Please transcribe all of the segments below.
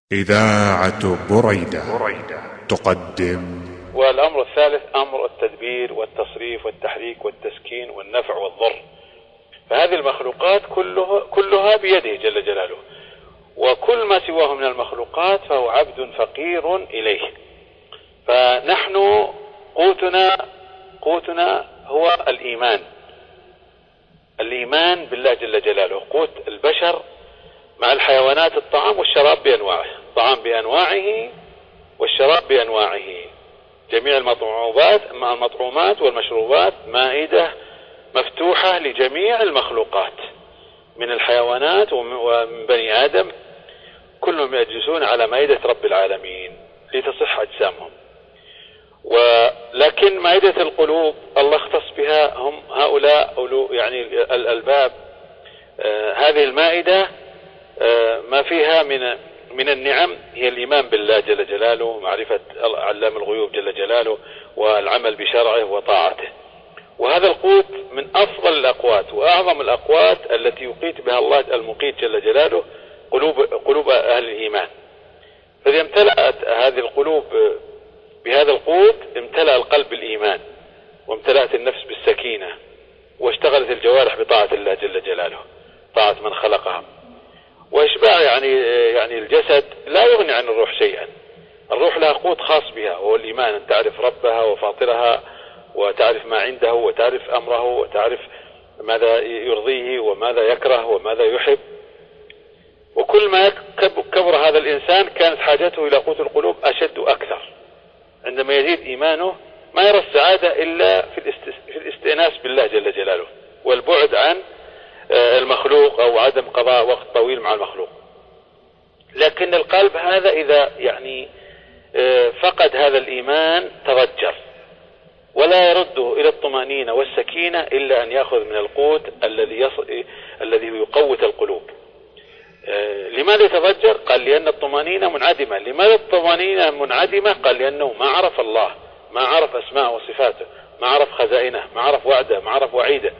إذاعة بريدة تقدم. والأمر الثالث أمر التدبير والتصريف والتحريك والتسكين والنفع والضر. فهذه المخلوقات كلها بيده جل جلاله، وكل ما سواه من المخلوقات فهو عبد فقير إليه. فنحن قوتنا هو الإيمان بالله جل جلاله. قوت البشر مع الحيوانات الطعام والشراب بأنواعه، الطعام بأنواعه والشراب بأنواعه. جميع المطعومات والمشروبات مائدة مفتوحة لجميع المخلوقات من الحيوانات ومن بني آدم، كلهم يجلسون على مائدة رب العالمين لتصح أجسامهم. ولكن مائدة القلوب الله اختص بها، هم هؤلاء يعني الألباب. هذه المائدة ما فيها من النعم هي الإيمان بالله جل جلاله، معرفة علام الغيوب جل جلاله، والعمل بشرعه وطاعته. وهذا القوت من أفضل الأقوات وأعظم الأقوات التي يقيت بها الله المقيت جل جلاله قلوب أهل الإيمان. فإذا امتلأت هذه القلوب بهذا القوت امتلأ القلب بالإيمان، وامتلأت النفس بالسكينة، واشتغلت الجوارح بطاعة الله جل جلاله، طاعة من خلقها. وإشباع يعني الجسد لا يغني عن الروح شيئا. الروح لها قوت خاص بها وهو الإيمان، أن تعرف ربها وفاطرها، وتعرف ما عنده، وتعرف أمره، وتعرف ماذا يرضيه وماذا يكره وماذا يحب. وكل ما كبر هذا الإنسان كانت حاجته إلى قوت القلوب أشد أكثر. عندما يزيد إيمانه ما يرى السعادة إلا في الاستئناس بالله جل جلاله، والبعد عن المخلوق أو عدم قضاء وقت طويل مع المخلوق. لكن القلب هذا إذا فقد هذا الإيمان تضجر، ولا يرده إلى الطمأنينة والسكينة إلا أن يأخذ من القوت الذي يقوت القلوب. لماذا يتضجر؟ قال لأن الطمأنينة منعدمة. لماذا الطمأنينة منعدمة؟ قال لأنه ما عرف الله، ما عرف أسماء وصفاته، ما عرف خزائنه، ما عرف وعده، ما عرف وعيده.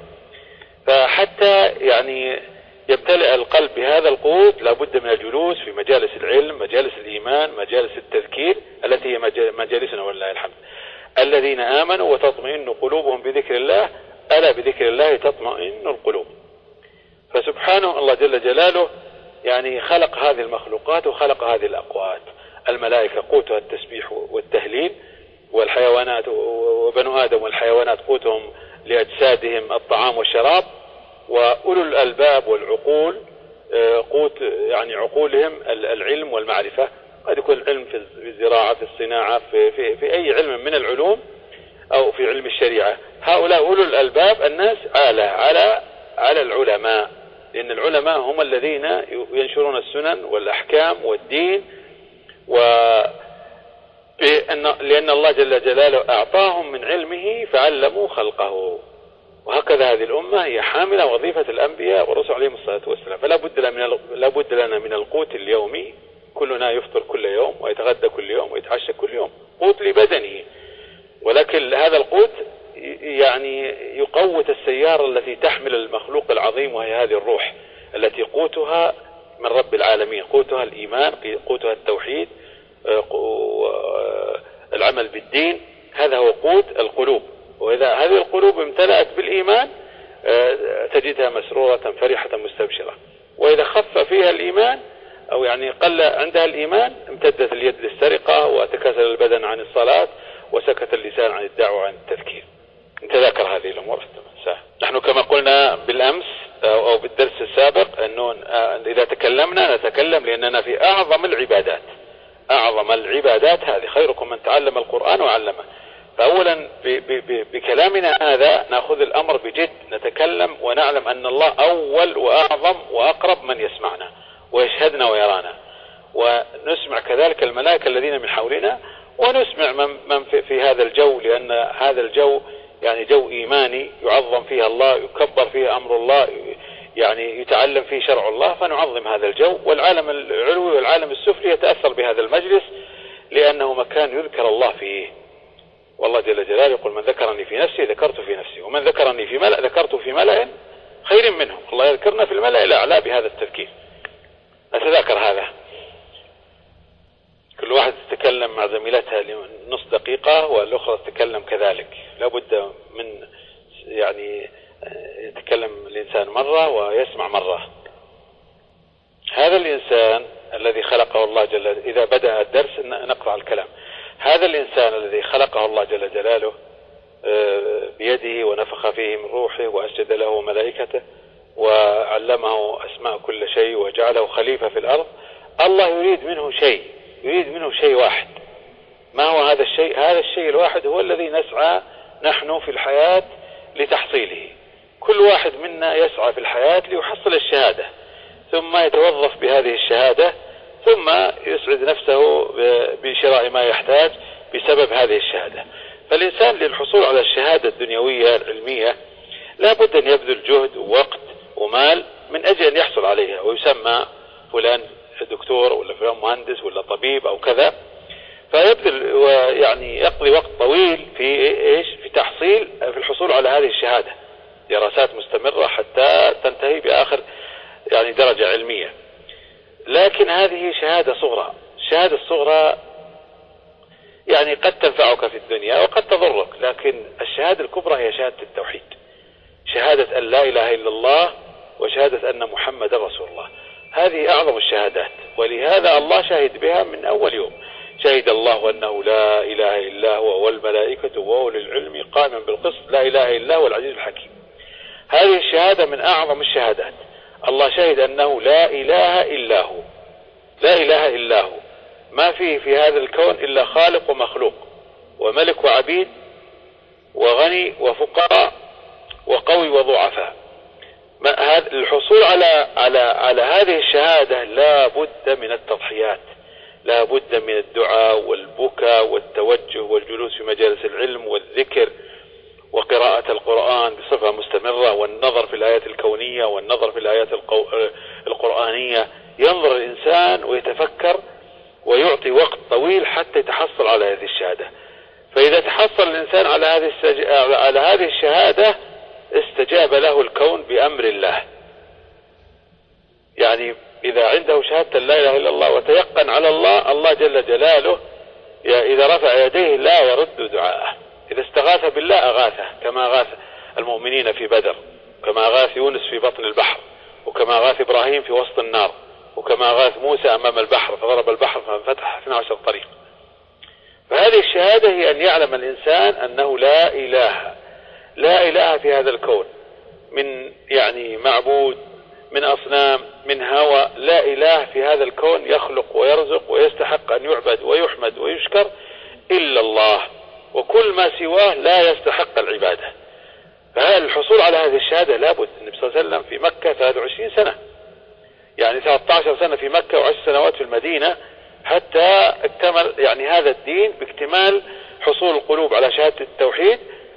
فحتى يمتلئ القلب بهذا القوت لابد من الجلوس في مجالس العلم، مجالس الإيمان، مجالس التذكير التي هي مجالسنا ولله الحمد. الذين آمنوا وتطمئن قلوبهم بذكر الله، ألا بذكر الله تطمئن القلوب. فسبحانه الله جل جلاله خلق هذه المخلوقات وخلق هذه الأقوات. الملائكة قوتها التسبيح والتهليل، والحيوانات وبنو آدم والحيوانات قوتهم لأجسادهم الطعام والشراب. وأولو الألباب والعقول قوت عقولهم العلم والمعرفة. قد يكون العلم في الزراعة، في الصناعة، في أي علم من العلوم، أو في علم الشريعة. هؤلاء أولو الألباب الناس على العلماء، لأن العلماء هم الذين ينشرون السنن والأحكام والدين، لأن الله جل جلاله أعطاهم من علمه فعلموا خلقه. وهكذا هذه الأمة هي حاملة وظيفة الأنبياء والرسل عليهم الصلاة والسلام. فلا بد لنا من القوت اليومي. كلنا يفطر كل يوم ويتغدى كل يوم ويتعشى كل يوم، قوت لبدنه. ولكن هذا القوت يقوت السيارة التي تحمل المخلوق العظيم، وهي هذه الروح التي قوتها من رب العالمين، قوتها الإيمان، قوتها التوحيد، العمل بالدين. هذا هو قوت القلوب. وإذا هذه القلوب امتلأت بالإيمان تجدها مسرورة فرحة مستبشرة. وإذا خف فيها الإيمان أو قل عندها الإيمان امتدت اليد للسرقة، وتكاسل البدن عن الصلاة، وسكت اللسان عن الدعوة وعن التذكير. نتذاكر هذه الأمور. نحن كما قلنا بالأمس أو بالدرس السابق أنه إذا تكلمنا نتكلم لأننا في أعظم العبادات هذه. خيركم من تعلم القرآن وعلمه. فأولا بكلامنا هذا نأخذ الأمر بجد، نتكلم ونعلم أن الله أول وأعظم وأقرب من يسمعنا ويشهدنا ويرانا، ونسمع كذلك الملائكة الذين من حولنا، ونسمع من في هذا الجو، لأن هذا الجو جو إيماني يعظم فيه الله، يكبر فيه أمر الله، يتعلم فيه شرع الله. فنعظم هذا الجو، والعالم العلوي والعالم السفلي يتأثر بهذا المجلس لأنه مكان يذكر الله فيه. والله جل جلاله يقول: من ذكرني في نفسي ذكرت في نفسي، ومن ذكرني في ملأ ذكرت في ملأ خير منهم. الله يذكرنا في الملأ الأعلى بهذا التذكير. نتذاكر هذا. تتكلم مع زميلتها لنص دقيقة والأخرى تتكلم كذلك. لابد من يعني يتكلم الإنسان مرة ويسمع مرة. هذا الإنسان الذي خلقه الله جل جلاله، إذا بدأ الدرس نقطع الكلام، هذا الإنسان الذي خلقه الله جل جلاله بيده ونفخ فيه من روحه وأسجد له ملائكته وعلمه أسماء كل شيء وجعله خليفة في الأرض، الله يريد منه شيء واحد. ما هو هذا الشيء؟ هذا الشيء الواحد هو الذي نسعى نحن في الحياة لتحصيله. كل واحد منا يسعى في الحياة ليحصل الشهادة، ثم يتوظف بهذه الشهادة، ثم يسعد نفسه بشراء ما يحتاج بسبب هذه الشهادة. فالإنسان للحصول على الشهادة الدنيوية العلمية لا بد أن يبذل جهد ووقت ومال من أجل أن يحصل عليها، ويسمى فلان دكتور ولا فلان مهندس ولا طبيب أو كذا، فيبذل ويعني يقضي وقت طويل في تحصيل في الحصول على هذه الشهادة، دراسات مستمرة حتى تنتهي بآخر يعني درجة علمية. لكن هذه شهادة صغرى. الشهادة الصغرى يعني قد تنفعك في الدنيا وقد تضرك، لكن الشهادة الكبرى هي شهادة التوحيد، شهادة أن لا إله إلا الله وشهادة أن محمد رسول الله. هذه أعظم الشهادات، ولهذا الله شهد بها من أول يوم. شهد الله أنه لا إله إلا هو والملائكة وأولي العلم قائما بالقسط لا إله إلا هو العزيز الحكيم. هذه الشهادة من أعظم الشهادات. الله شهد أنه لا إله إلا هو، لا إله إلا هو، ما فيه في هذا الكون إلا خالق ومخلوق وملك وعبيد وغني وفقراء وقوي وضعفاء. الحصول على هذه الشهادة لا بد من التضحيات، لا بد من الدعاء والبكاء والتوجه والجلوس في مجالس العلم والذكر وقراءة القرآن بصفة مستمرة، والنظر في الآيات الكونية والنظر في الآيات القرآنية. ينظر الإنسان ويتفكر ويعطي وقت طويل حتى يتحصل على هذه الشهادة. فإذا تحصل الإنسان على هذه الشهادة استجاب له الكون بأمر الله. يعني إذا عنده شهادة لا إله إلا الله وتيقن على الله، الله جل جلاله إذا رفع يديه لا يرد دعاءه. إذا استغاث بالله أغاثه، كما أغاث المؤمنين في بدر، كما أغاث يونس في بطن البحر، وكما أغاث إبراهيم في وسط النار، وكما أغاث موسى أمام البحر فضرب البحر فانفتح 12 طريق. فهذه الشهادة هي أن يعلم الإنسان أنه لا إله في هذا الكون من يعني معبود، من أصنام، من هوى. لا إله في هذا الكون يخلق ويرزق ويستحق أن يعبد ويحمد ويشكر إلا الله، وكل ما سواه لا يستحق العبادة. فالحصول على هذه الشهادة لابد. النبي صلى الله عليه وسلم في مكة 23 سنة، يعني 13 سنة في مكة و10 سنوات في المدينة، حتى اكتمل يعني هذا الدين باكتمال حصول القلوب على شهادة التوحيد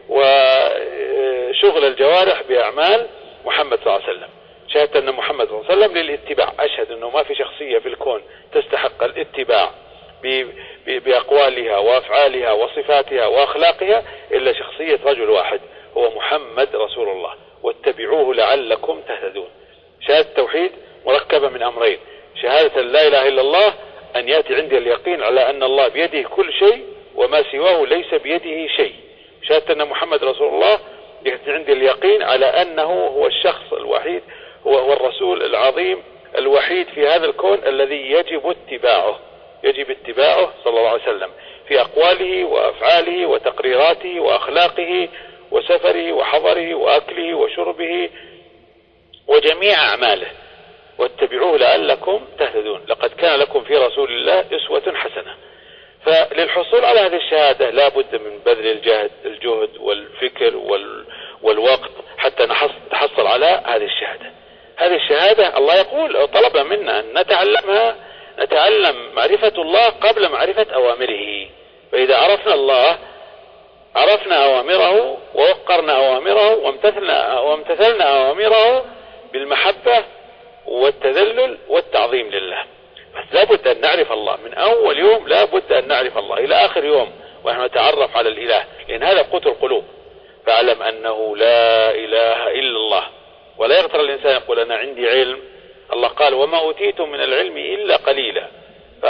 وشغل الجوارح بأعمال محمد صلى الله عليه وسلم. شهادة أن محمد صلى الله عليه وسلم للاتباع. أشهد أنه ما في شخصية في الكون تستحق الاتباع بأقوالها وأفعالها وصفاتها وأخلاقها إلا شخصية رجل واحد، هو محمد رسول الله، واتبعوه لعلكم تهتدون. شهادة التوحيد مركبة من أمرين: شهادة لا إله إلا الله، أن يأتي عندي اليقين على أن الله بيده كل شيء وما سواه ليس بيده شيء. شهادة أن محمد رسول الله يأتي عندي اليقين على أنه هو الشخص الوحيد، هو الرسول العظيم الوحيد في هذا الكون الذي يجب اتباعه صلى الله عليه وسلم في أقواله وأفعاله وتقريراته وأخلاقه وسفره وحضره وأكله وشربه وجميع أعماله. واتبعوه لعلكم تهتدون، لقد كان لكم في رسول الله أسوة حسنة. فللحصول على هذه الشهادة لا بد من بذل الجهد والفكر والوقت حتى نحصل على هذه الشهادة. هذه الشهادة الله يقول طلب منا أن نتعلم معرفة الله قبل معرفة أوامره. فإذا عرفنا الله عرفنا أوامره ووقرنا أوامره وامتثلنا أوامره بالمحبة والتذلل والتعظيم لله. بس لابد أن نعرف الله من أول يوم، لابد أن نعرف الله إلى آخر يوم ونحن نتعرف على الإله، لأن هذا قوت القلوب. فاعلم أنه لا إله إلا الله، ولا يغتر الإنسان يقول أنا عندي علم. الله قال وما أوتيتم من العلم إلا قليلا. فأول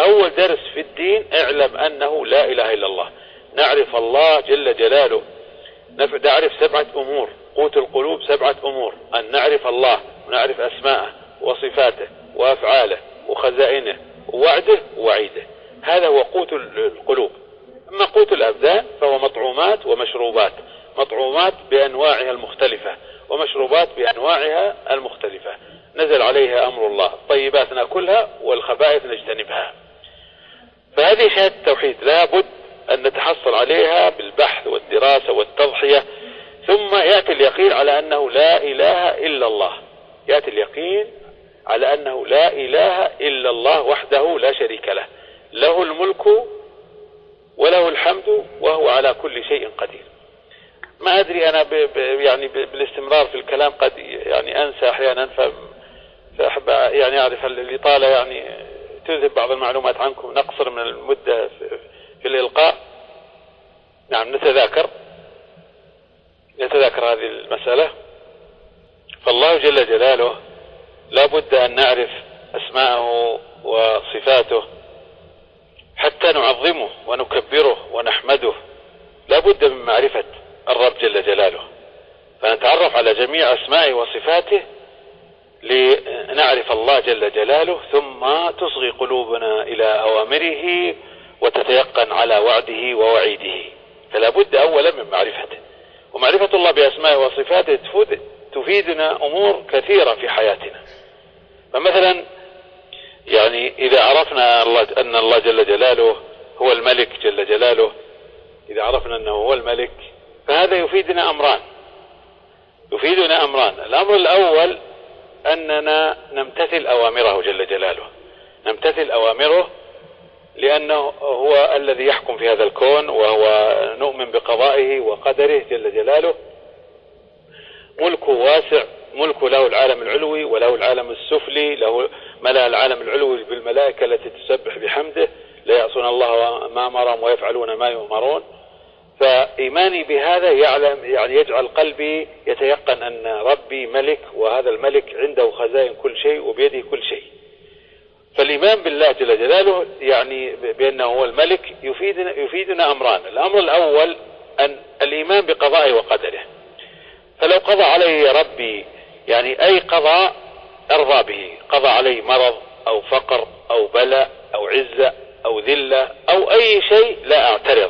درس في الدين اعلم أنه لا إله إلا الله. نعرف الله جل جلاله، نعرف 7 أمور. قوت القلوب 7 أمور: أن نعرف الله ونعرف أسماءه وصفاته وأفعاله وخزائنه ووعده ووعيده. هذا هو قوت القلوب. أما قوت الأبدان فهو مطعومات ومشروبات، مطعومات بأنواعها المختلفة ومشروبات بأنواعها المختلفة. نزل عليها أمر الله: الطيبات نأكلها والخبائث نجتنبها. فهذه شهادة التوحيد لا بد أن نتحصل عليها بالبحث والدراسة والتضحية. ثم يأتي اليقين على أنه لا إله إلا الله، يأتي اليقين على أنه لا إله إلا الله وحده لا شريك له، له الملك وله الحمد وهو على كل شيء قدير. ما أدري أنا يعني بالاستمرار في الكلام قد يعني أنسى أحيانا، فأحب يعني أعرف الإطالة يعني تذهب بعض المعلومات عنكم، نقصر من المدة في الإلقاء. نعم، نتذاكر هذه المسألة. فالله جل جلاله لا بد أن نعرف أسماءه وصفاته حتى نعظمه ونكبره ونحمده. لا بد من معرفة الرب جل جلاله، فنتعرف على جميع أسمائه وصفاته لنعرف الله جل جلاله، ثم تصغي قلوبنا إلى أوامره وتتيقن على وعده ووعيده. فلا بد أولا من معرفته، ومعرفة الله بأسمائه وصفاته تفيدنا أمور كثيرة في حياتنا. فمثلا يعني إذا عرفنا أن الله جل جلاله هو الملك جل جلاله، إذا عرفنا أنه هو الملك فهذا يفيدنا أمران. الأمر الأول أننا نمتثل أوامره جل جلاله، نمتثل أوامره لأنه هو الذي يحكم في هذا الكون، وهو نؤمن بقضائه وقدره جل جلاله. ملكه واسع، ملكه له العالم العلوي وله العالم السفلي، له ملأ العالم العلوي بالملائكة التي تسبح بحمده، لا يعصون الله ما أمرهم ويفعلون ما يؤمرون. فإيماني بهذا يعني يجعل قلبي يتيقن أن ربي ملك، وهذا الملك عنده خزائن كل شيء وبيده كل شيء. فالإيمان بالله جل جلاله يعني بأنه هو الملك يفيدنا أمران. الأمر الأول أن الإيمان بقضائه وقدره. فلو قضى علي ربي يعني أي قضاء أرضى به، قضى علي مرض أو فقر أو بلاء أو عزة أو ذلة أو أي شيء لا أعترض،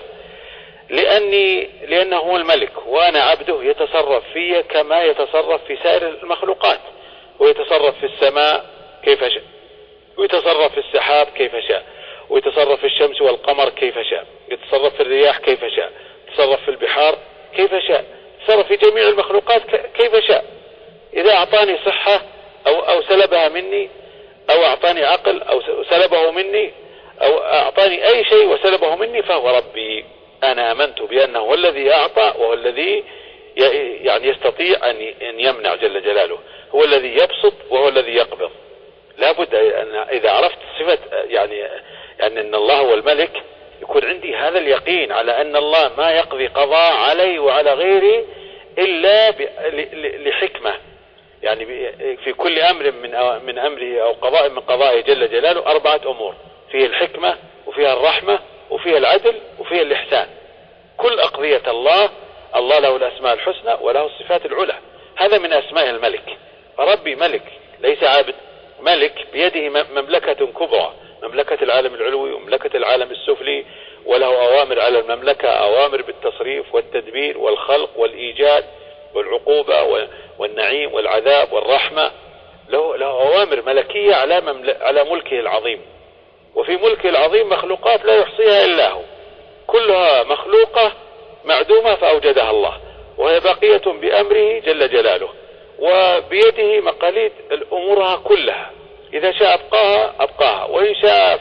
لأنه هو الملك وأنا عبده، يتصرف في كما يتصرف في سائر المخلوقات، ويتصرف في السماء كيف شاء، ويتصرف في السحاب كيف شاء، ويتصرف في الشمس والقمر كيف شاء، يتصرف في الرياح كيف شاء، يتصرف في البحار كيف شاء، يتصرف في جميع المخلوقات كيف شاء. إذا أعطاني صحة أو سلبها مني، أو أعطاني عقل أو سلبه مني، أو أعطاني أي شيء وسلبه مني، فهو ربي. أنا آمنت بأنه هو الذي أعطى وهو الذي يعني يستطيع أن يمنع جل جلاله، هو الذي يبسط وهو الذي يقبض. لابد أن إذا عرفت صفة يعني أن الله هو الملك يكون عندي هذا اليقين على أن الله ما يقضي قضاء علي وعلى غيري إلا لحكمة. يعني في كل أمر من أمره أو قضاء من قضائه جل جلاله 4 أمور: فيه الحكمة وفيها الرحمة وفيها العدل وفيها الإحسان. كل أقضية الله له الأسماء الحسنى وله الصفات العلى. هذا من أسماء الملك. فربي ملك ليس عابد، ملك بيده مملكة كبرى، مملكة العالم العلوي ومملكة العالم السفلي، وله أوامر على المملكة، أوامر بالتصريف والتدبير والخلق والإيجاد والعقوبة والنعيم والعذاب والرحمة. له أوامر ملكية على ملكه العظيم. وفي ملكه العظيم مخلوقات لا يحصيها إلا هو، كلها مخلوقة معدومة فأوجدها الله، وهي باقية بأمره جل جلاله، وبيده مقاليد أمورها كلها. إذا شاء أبقاها، وإن شاء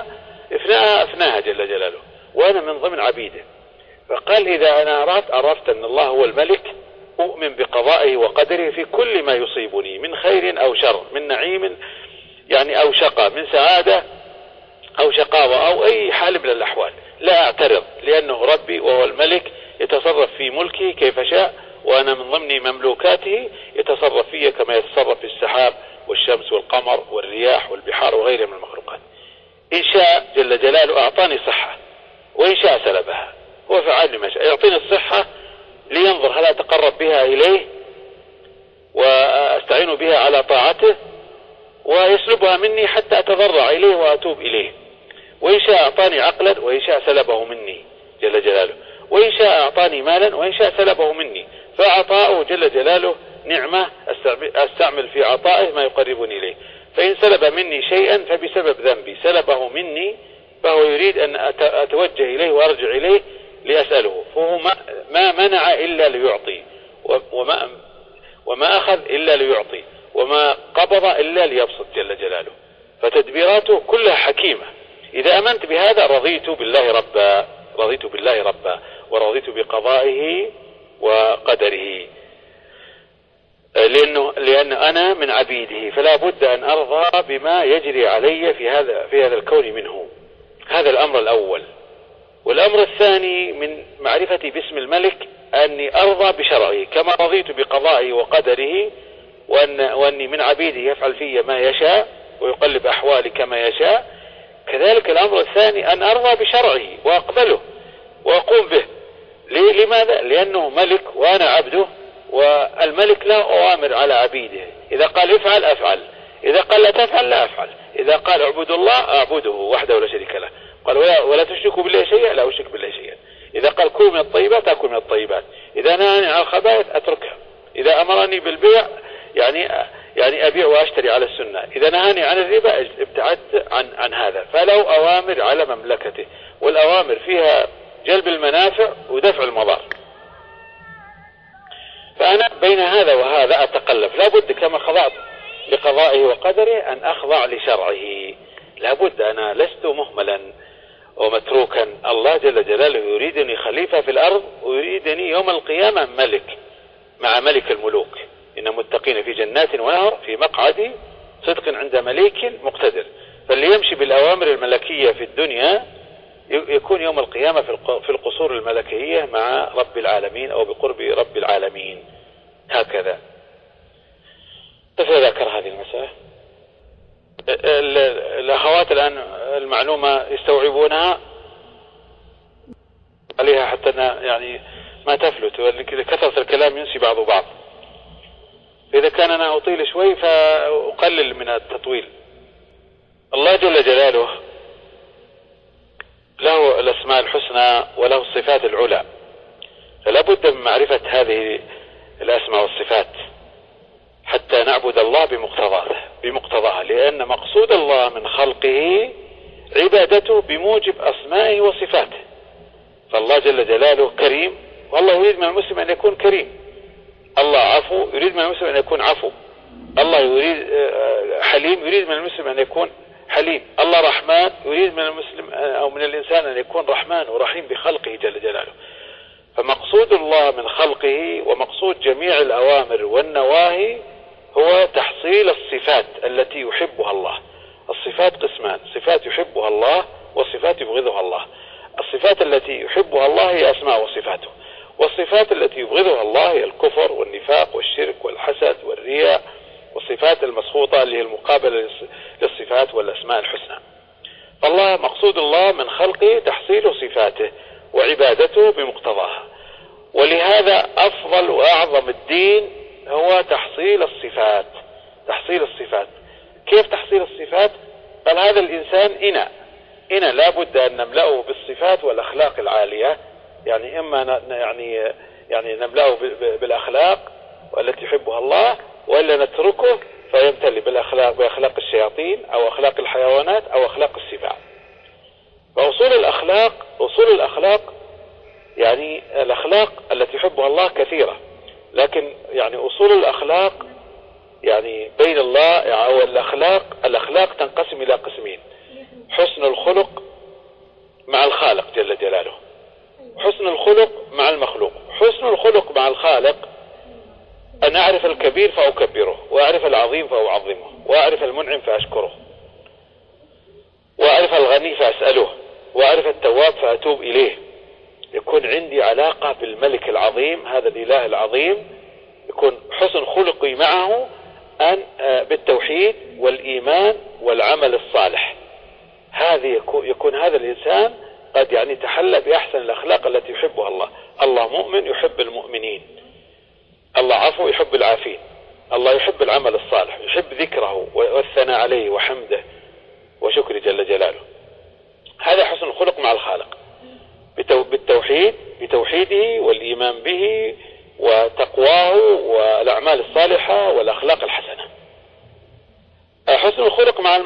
أفناها جل جلاله، وأنا من ضمن عبيده. فقال إذا أنا عرفت أن الله هو الملك، أؤمن بقضائه وقدره في كل ما يصيبني من خير أو شر، من نعيم يعني أو شقاء، من سعادة أو شقاوة أو أي حال من الأحوال، لا أعترض، لأنه ربي وهو الملك يتصرف في ملكه كيف شاء، وأنا من ضمن مملوكاته يتصرف فيه كما يتصرف في السحاب والشمس والقمر والرياح والبحار وغيرها من المخلوقات. إن شاء جل جلاله أعطاني صحة، وإن شاء سلبها، هو فعال لما شاء. يعطيني الصحة لينظر هل أتقرب بها إليه وأستعين بها على طاعته، ويسلبها مني حتى أتضرع إليه وأتوب إليه. وإن شاء أعطاني عقلا، وإن شاء سلبه مني جل جلاله. وإن شاء أعطاني مالا، وإن شاء سلبه مني. فعطاؤه جل جلاله نعمة أستعمل في عطائه ما يقربني إليه. فإن سلب مني شيئا فبسبب ذنبي سلبه مني، فهو يريد أن أتوجه إليه وأرجع إليه لأسأله. فهو ما منع إلا ليعطي، وما أخذ إلا ليعطي، وما قبض إلا ليبسط جل جلاله. فتدبيراته كلها حكيمة. إذا أمنت بهذا رضيت بالله ربا، رضيت بالله ربا، ورضيت بقضائه وقدره، لأن أنا من عبيده، فلا بد أن أرضى بما يجري علي في هذا الكون منه. هذا الأمر الأول. والأمر الثاني من معرفتي باسم الملك أني أرضى بشرعه، كما رضيت بقضائه وقدره، وأني من عبيده يفعل في ما يشاء ويقلب أحوالي كما يشاء. كذلك الأمر الثاني أن أرضى بشرعه وأقبله وأقوم به. لماذا؟ لأنه ملك وأنا عبده، والملك له أوامر على عبيده. إذا قال افعل أفعل، إذا قال لا تفعل لا أفعل. إذا قال اعبد الله أعبده وحده ولا شريك له. قال ولا تشركوا بالله شيئا، لا أشرك بالله شيئا. إذا قال كل من الطيبات أكل من الطيبات. إذا نهاني عن الخبائث أتركها. إذا أمرني بالبيع يعني أبيع وأشتري على السنة. إذا نهاني عن الربا ابتعدت عن هذا. فله أوامر على مملكته، والأوامر فيها جلب المنافع ودفع المضار. فأنا بين هذا وهذا أتقلب. لابد كما خضعت لقضائه وقدره أن أخضع لشرعه. لابد، أنا لست مهملا ومتروكا. الله جل جلاله يريدني خليفة في الأرض، ويريدني يوم القيامة ملك مع ملك الملوك. إن متقين في جنات ونهر في مقعد صدق عند مليك مقتدر. فاللي يمشي بالأوامر الملكية في الدنيا يكون يوم القيامة في القصور الملكية مع رب العالمين أو بقرب رب العالمين. هكذا. فذكر هذه المسألة. الأخوات الآن المعلومة يستوعبونها عليها حتى يعني ما تفلت، كثرة الكلام ينسي بعض بعض. إذا كان أنا أطيل شوي فأقلل من التطويل. الله جل جلاله له الأسماء الحسنى وله الصفات العلى، فلا بد من معرفة هذه الأسماء والصفات حتى نعبد الله بمقتضاها، لأن مقصود الله من خلقه عبادته بموجب أسمائه وصفاته. فالله جل جلاله كريم، والله يريد من المسلم أن يكون كريم. الله عفو، يريد من المسلم أن يكون عفو. الله يريد حليم، يريد من المسلم أن يكون حليم. الله رحمن، يريد من المسلم أو من الإنسان أن يكون رحمن ورحيم بخلقه جل جلاله. فمقصود الله من خلقه ومقصود جميع الأوامر والنواهي هو تحصيل الصفات التي يحبها الله. الصفات قسمان: صفات يحبها الله وصفات يبغضها الله. الصفات التي يحبها الله هي أسماء وصفاته، والصفات التي يبغضها الله هي الكفر والنفاق والشرك والحسد والرياء، والصفات المسخوطة اللي هي المقابلة للصفات والأسماء الحسنى. فالله مقصود الله من خلقه تحصيل صفاته وعبادته بمقتضاها. ولهذا أفضل وأعظم الدين هو تحصيل الصفات. تحصيل الصفات. كيف تحصيل الصفات؟ قال هذا الإنسان إنا لا بد أن نملأه بالصفات والأخلاق العالية. يعني إما يعني نملأه بالأخلاق والتي يحبها الله، وإلا نتركه فيمتلئ بأخلاق الشياطين أو أخلاق الحيوانات أو أخلاق السباع. فأصول الأخلاق يعني الأخلاق التي يحبها الله كثيرة، لكن يعني أصول الأخلاق يعني بين الله أو الأخلاق تنقسم إلى قسمين: حسن الخلق مع الخالق جل جلاله، حسن الخلق مع المخلوق. حسن الخلق مع الخالق أن أعرف الكبير فأكبره، وأعرف العظيم فأعظمه، وأعرف المنعم فأشكره، وأعرف الغني فأسأله، وأعرف التواب فأتوب إليه. يكون عندي علاقة بالملك العظيم، هذا الإله العظيم، يكون حسن خلقي معه بالتوحيد والإيمان والعمل الصالح. يكون هذا الإنسان قد يعني تحلى بأحسن الأخلاق التي يحبها الله. الله مؤمن يحب المؤمنين، الله عفو يحب العافين، الله يحب العمل الصالح، يحب ذكره والثناء عليه وحمده وشكر جل جلاله. هذا حسن الخلق مع الخالق بتوحيده والإيمان به وتقواه والأعمال الصالحة والأخلاق الحسنة. حسن الخلق مع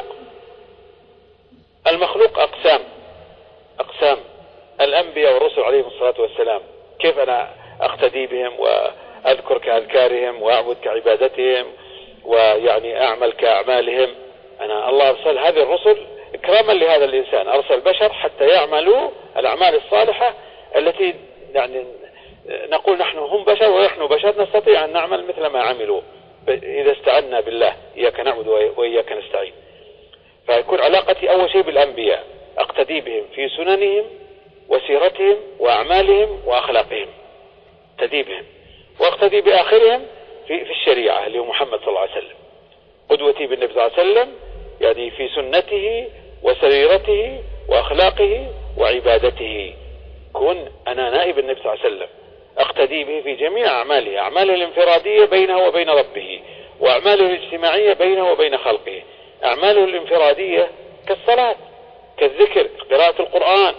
المخلوق أقسام. الأنبياء والرسل عليهم الصلاة والسلام كيف أنا أقتدي بهم وأذكر كأذكارهم وأعبد كعبادتهم ويعني أعمل كأعمالهم؟ الله أرسل هذه الرسل إكراما لهذا الإنسان، أرسل بشر حتى يعملوا الأعمال الصالحة التي يعني نقول نحن هم بشر ونحن بشر نستطيع أن نعمل مثل ما عملوا إذا استعنا بالله، إياك نعبد وإياك نستعين. فيكون علاقتي أول شيء بالأنبياء، أقتدي بهم في سننهم وسيرتهم وأعمالهم وأخلاقهم، أقتدي بهم، وأقتدي بآخرهم في الشريعة اللي هو محمد صلى الله عليه وسلم. قدوتي بالنبي صلى الله عليه وسلم يعني في سنته وسريرته وأخلاقه وعبادته. كن أنا نائب النبي صلى الله عليه وسلم، أقتدي به في جميع أعماله الانفرادية بينه وبين ربه، وأعماله الاجتماعية بينه وبين خلقه. أعماله الانفرادية كالصلاة، كالذكر، قراءة القرآن.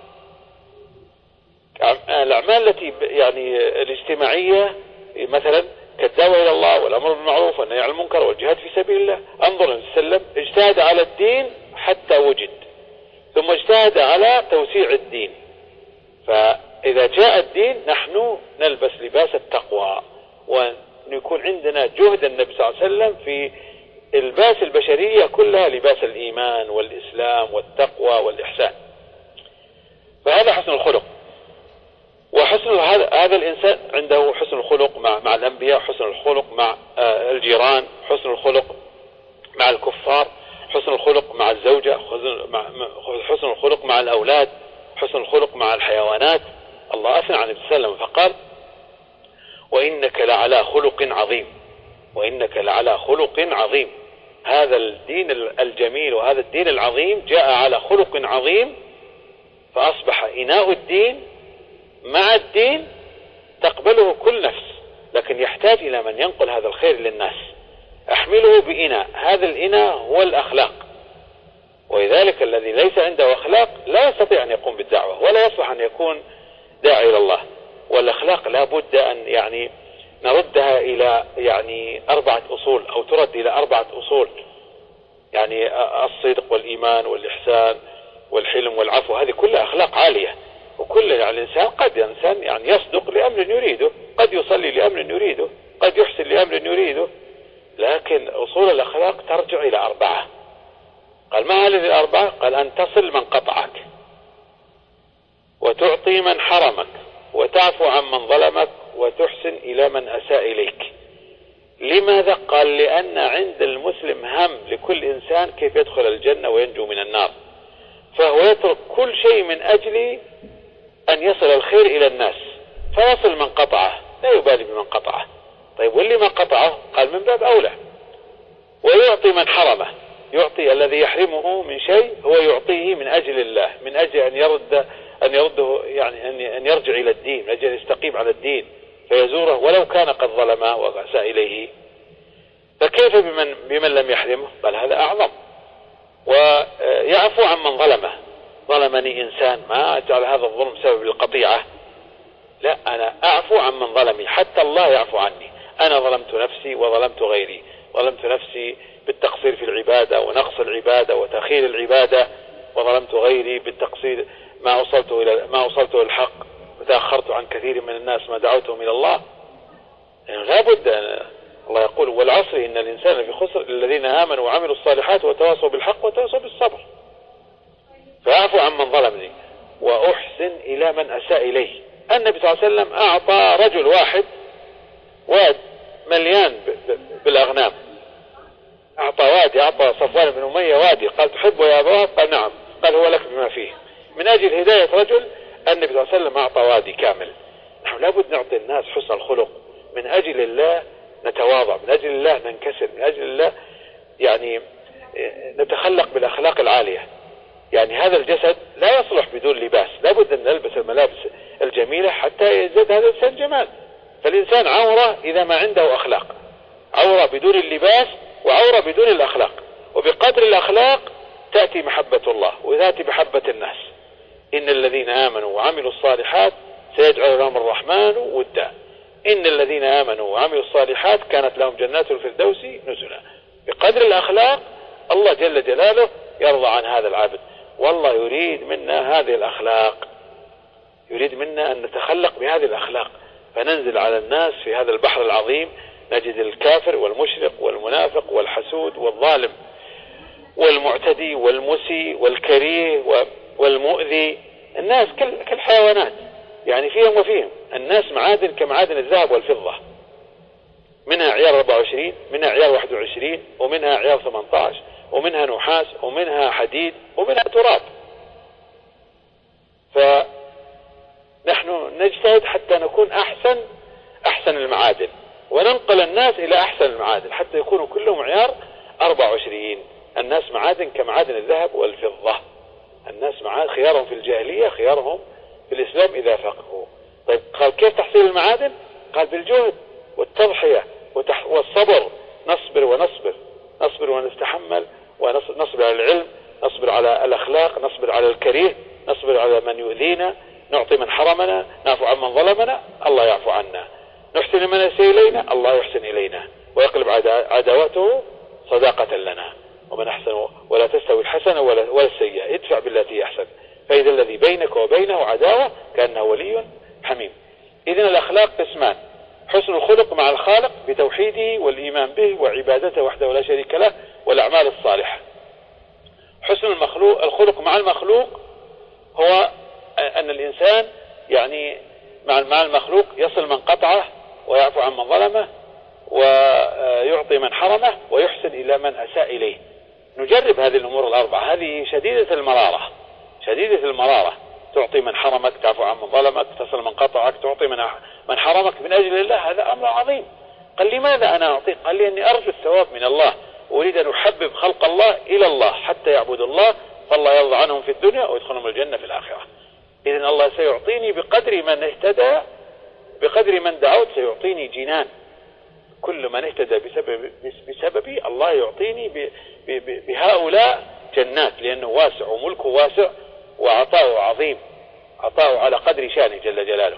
الأعمال التي يعني الاجتماعية مثلا كالدعوة إلى الله والأمر بالمعروف والنهي عن المنكر والجهاد في سبيل الله. انظر النبي صلى الله عليه وسلم اجتهد على الدين حتى وجد، ثم اجتهد على توسيع الدين. فإذا جاء الدين نحن نلبس لباس التقوى، ونكون عندنا جهد النبي صلى الله عليه وسلم في الباس البشرية كلها لباس الإيمان والإسلام والتقوى والإحسان. فهذا حسن الخلق. وحسن هذا الإنسان عنده حسن الخلق مع الأنبياء، حسن الخلق مع الجيران، حسن الخلق مع الكفار، حسن الخلق مع الزوجة، حسن الخلق مع الأولاد، حسن الخلق مع الحيوانات. الله أثنى عن النبي صلى الله عليه وسلم فقال: وإنك لعلى خلق عظيم، وإنك لعلى خلق عظيم. هذا الدين الجميل وهذا الدين العظيم جاء على خلق عظيم، فأصبح إناء الدين مع الدين تقبله كل نفس، لكن يحتاج إلى من ينقل هذا الخير للناس. أحمله بإناء، هذا الإناء هو الأخلاق. ولذلك الذي ليس عنده أخلاق لا يستطيع أن يقوم بالدعوة ولا يصلح أن يكون داعي إلى الله. والأخلاق لا بد أن يعني نردها إلى يعني 4 أصول، أو ترد إلى 4 أصول، يعني الصدق والإيمان والإحسان والحلم والعفو. هذه كلها أخلاق عالية. وكل يعني الإنسان قد يعني يصدق لأمر يريده، قد يصلي لأمر يريده، قد يحسن لأمر يريده، لكن أصول الأخلاق ترجع إلى 4. قال: ما هذه ال4؟ قال: أن تصل من قطعك، وتعطي من حرمك، وتعفو عن من ظلمك، وتحسن إلى من أساء إليك. لماذا؟ قال: لأن عند المسلم هم لكل إنسان كيف يدخل الجنة وينجو من النار، فهو يترك كل شيء من أجل أن يصل الخير إلى الناس، فيصل من قطعه، لا يبالي بمن قطعه. طيب واللي ما قطعه؟ قال: من باب أولى. ويعطي من حرمه، يعطي الذي يحرمه من شيء هو يعطيه من أجل الله، من أجل أن يرده يعني أن يرجع إلى الدين، من أجل أن يستقيم على الدين فيزوره ولو كان قد ظلمه وأساء إليه. فكيف بمن لم يحرمه؟ بل هذا أعظم. ويعفو عن من ظلمه. ظلمني إنسان، ما أجعل هذا الظلم سبب القطيعة، لا، أنا أعفو عن من ظلمي حتى الله يعفو عني. أنا ظلمت نفسي وظلمت غيري، ظلمت نفسي بالتقصير في العبادة ونقص العبادة وتأخير العبادة، وظلمت غيري بالتقصير ما وصلت الحق، وتأخرت عن كثير من الناس ما دعوتهم إلى الله. يعني لا بد. الله يقول: والعصر إن الإنسان في خسر الذين آمنوا وعملوا الصالحات وتواصوا بالحق وتواصوا بالصبر. فأعفو عن من ظلمني وأحسن إلى من أساء إليه. النبي صلى الله عليه وسلم أعطى رجل واحد واد مليان بالأغنام، أعطى صفوان بن أمية وادي. قال: تحبه يا أبا وهب؟ قال: نعم. قال: هو لك بما فيه. من أجل هداية رجل النبي صلى الله عليه وسلم أعطى وادي كامل. نحن لابد نعطي الناس حسن الخلق، من أجل الله نتواضع، من أجل الله ننكسر، من أجل الله يعني نتخلق بالأخلاق العالية. يعني هذا الجسد لا يصلح بدون لباس، لابد أن نلبس الملابس الجميلة حتى يزداد هذا الإنسان جمال. فالإنسان عورة إذا ما عنده أخلاق، عورة بدون اللباس وعورة بدون الأخلاق. وبقدر الأخلاق تأتي محبة الله وتأتي محبة الناس. إن الذين آمنوا وعملوا الصالحات سيجعل لهم الرحمن ودا. إن الذين آمنوا وعملوا الصالحات كانت لهم جنات الفردوس نزلا. بقدر الأخلاق الله جل جلاله يرضى عن هذا العبد، والله يريد منا هذه الأخلاق، يريد منا أن نتخلق بهذه الأخلاق. فننزل على الناس في هذا البحر العظيم نجد الكافر والمشرق والمنافق والحسود والظالم والمعتدي والمسيء والكريه والمؤذي. الناس كالحيوانات، يعني فيهم وفيهم. الناس معادن كمعادن الذهب والفضة، منها عيار 24، منها عيار 21، ومنها عيار 18، ومنها نحاس، ومنها حديد، ومنها تراب. فنحن نجتهد حتى نكون أحسن المعادن، وننقل الناس إلى أحسن المعادن حتى يكونوا كلهم عيار 24. الناس معادن كمعادن الذهب والفضة. الناس خيارهم في الجاهلية خيارهم في الإسلام إذا فقهوا. طيب قال كيف تحصيل المعادن؟ قال بالجهد والتضحية والصبر. نصبر ونستحمل، ونصبر على العلم، نصبر على الأخلاق، نصبر على الكريه، نصبر على من يؤذينا، نعطي من حرمنا، نعفو عن من ظلمنا، الله يعفو عنا، نحسن من أساء إلينا، الله يحسن إلينا، ويقلب عداوته صداقة لنا. ومن أحسن ولا تستوي الحسنة ولا السيئة، ادفع بالتي أحسن، فإذا الذي بينك وبينه عداوة كأنه ولي حميم. إذن الأخلاق قسمان: حسن الخلق مع الخالق بتوحيده والإيمان به وعبادته وحده لا شريك له والأعمال الصالحة. حسن الخلق مع المخلوق هو أن الإنسان يعني مع المخلوق يصل من قطعه، ويعفو عن من ظلمه، ويعطي من حرمه، ويحسن إلى من أساء إليه. نجرب هذه الأمور الأربعة. هذه شديدة المرارة. تعطي من حرمك، تعفو عن من ظلمك، تصل من قطعك، تعطي من حرمك من أجل الله، هذا أمر عظيم. قال لماذا أنا أعطيك؟ قال لي أني أرجو الثواب من الله، أريد أن أحبب خلق الله إلى الله حتى يعبدوا الله، فالله يرضى عنهم في الدنيا ويدخلهم الجنة في الآخرة. إذن الله سيعطيني بقدر من اهتدى، بقدر من دعوت سيعطيني جنان. كل من اهتدى بسببي الله يعطيني بهؤلاء جنات، لأنه واسع وملكه واسع وعطاؤه عظيم، عطاؤه على قدر شانه جل جلاله.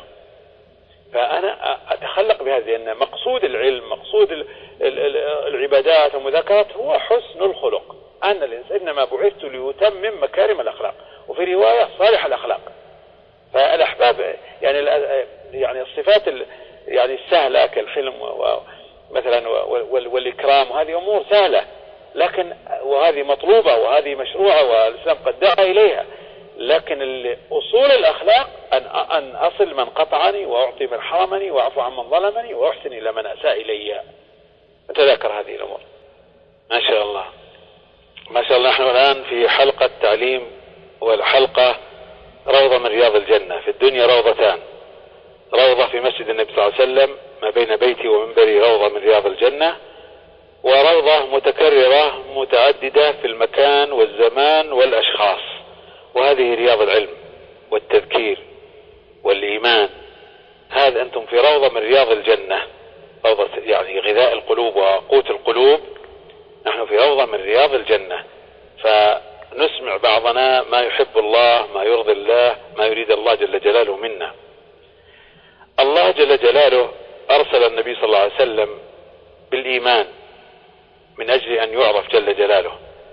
فأنا أتخلق بهذا، لأن مقصود العلم، مقصود العبادات والمذاكرات هو حسن الخلق. أن الإنسان إنما بعثت ليتمم مكارم الأخلاق، وفي رواية صالح الأخلاق. فالأحباب يعني الصفات يعني السهلة كالحلم مثلا والإكرام، وهذه أمور سهلة، لكن وهذه مطلوبة وهذه مشروعة والإسلام قد دعا إليها. لكن أصول الأخلاق أن أصل من قطعني، وأعطي من حرمني، وأعفو عن من ظلمني، وأحسن إلى من أساء إلي. نتذكر هذه الأمور. ما شاء الله نحن الآن في حلقة تعليم، والحلقة روضة من رياض الجنة. في الدنيا روضتان: روضة في مسجد النبي صلى الله عليه وسلم ما بين بيتي ومنبري روضة من رياض الجنة، وروضة متكررة متعددة في المكان والزمان والأشخاص، وهذه رياض العلم والتذكير والإيمان. هذا أنتم في روضة من رياض الجنة، روضة يعني غذاء القلوب وقوت القلوب. نحن في روضة من رياض الجنة، فنسمع بعضنا ما يحب الله، ما يرضي الله، ما يريد الله جل جلاله منا. الله جل جلاله أرسل النبي صلى الله عليه وسلم بالإيمان من أجل أن يعرف جل جلاله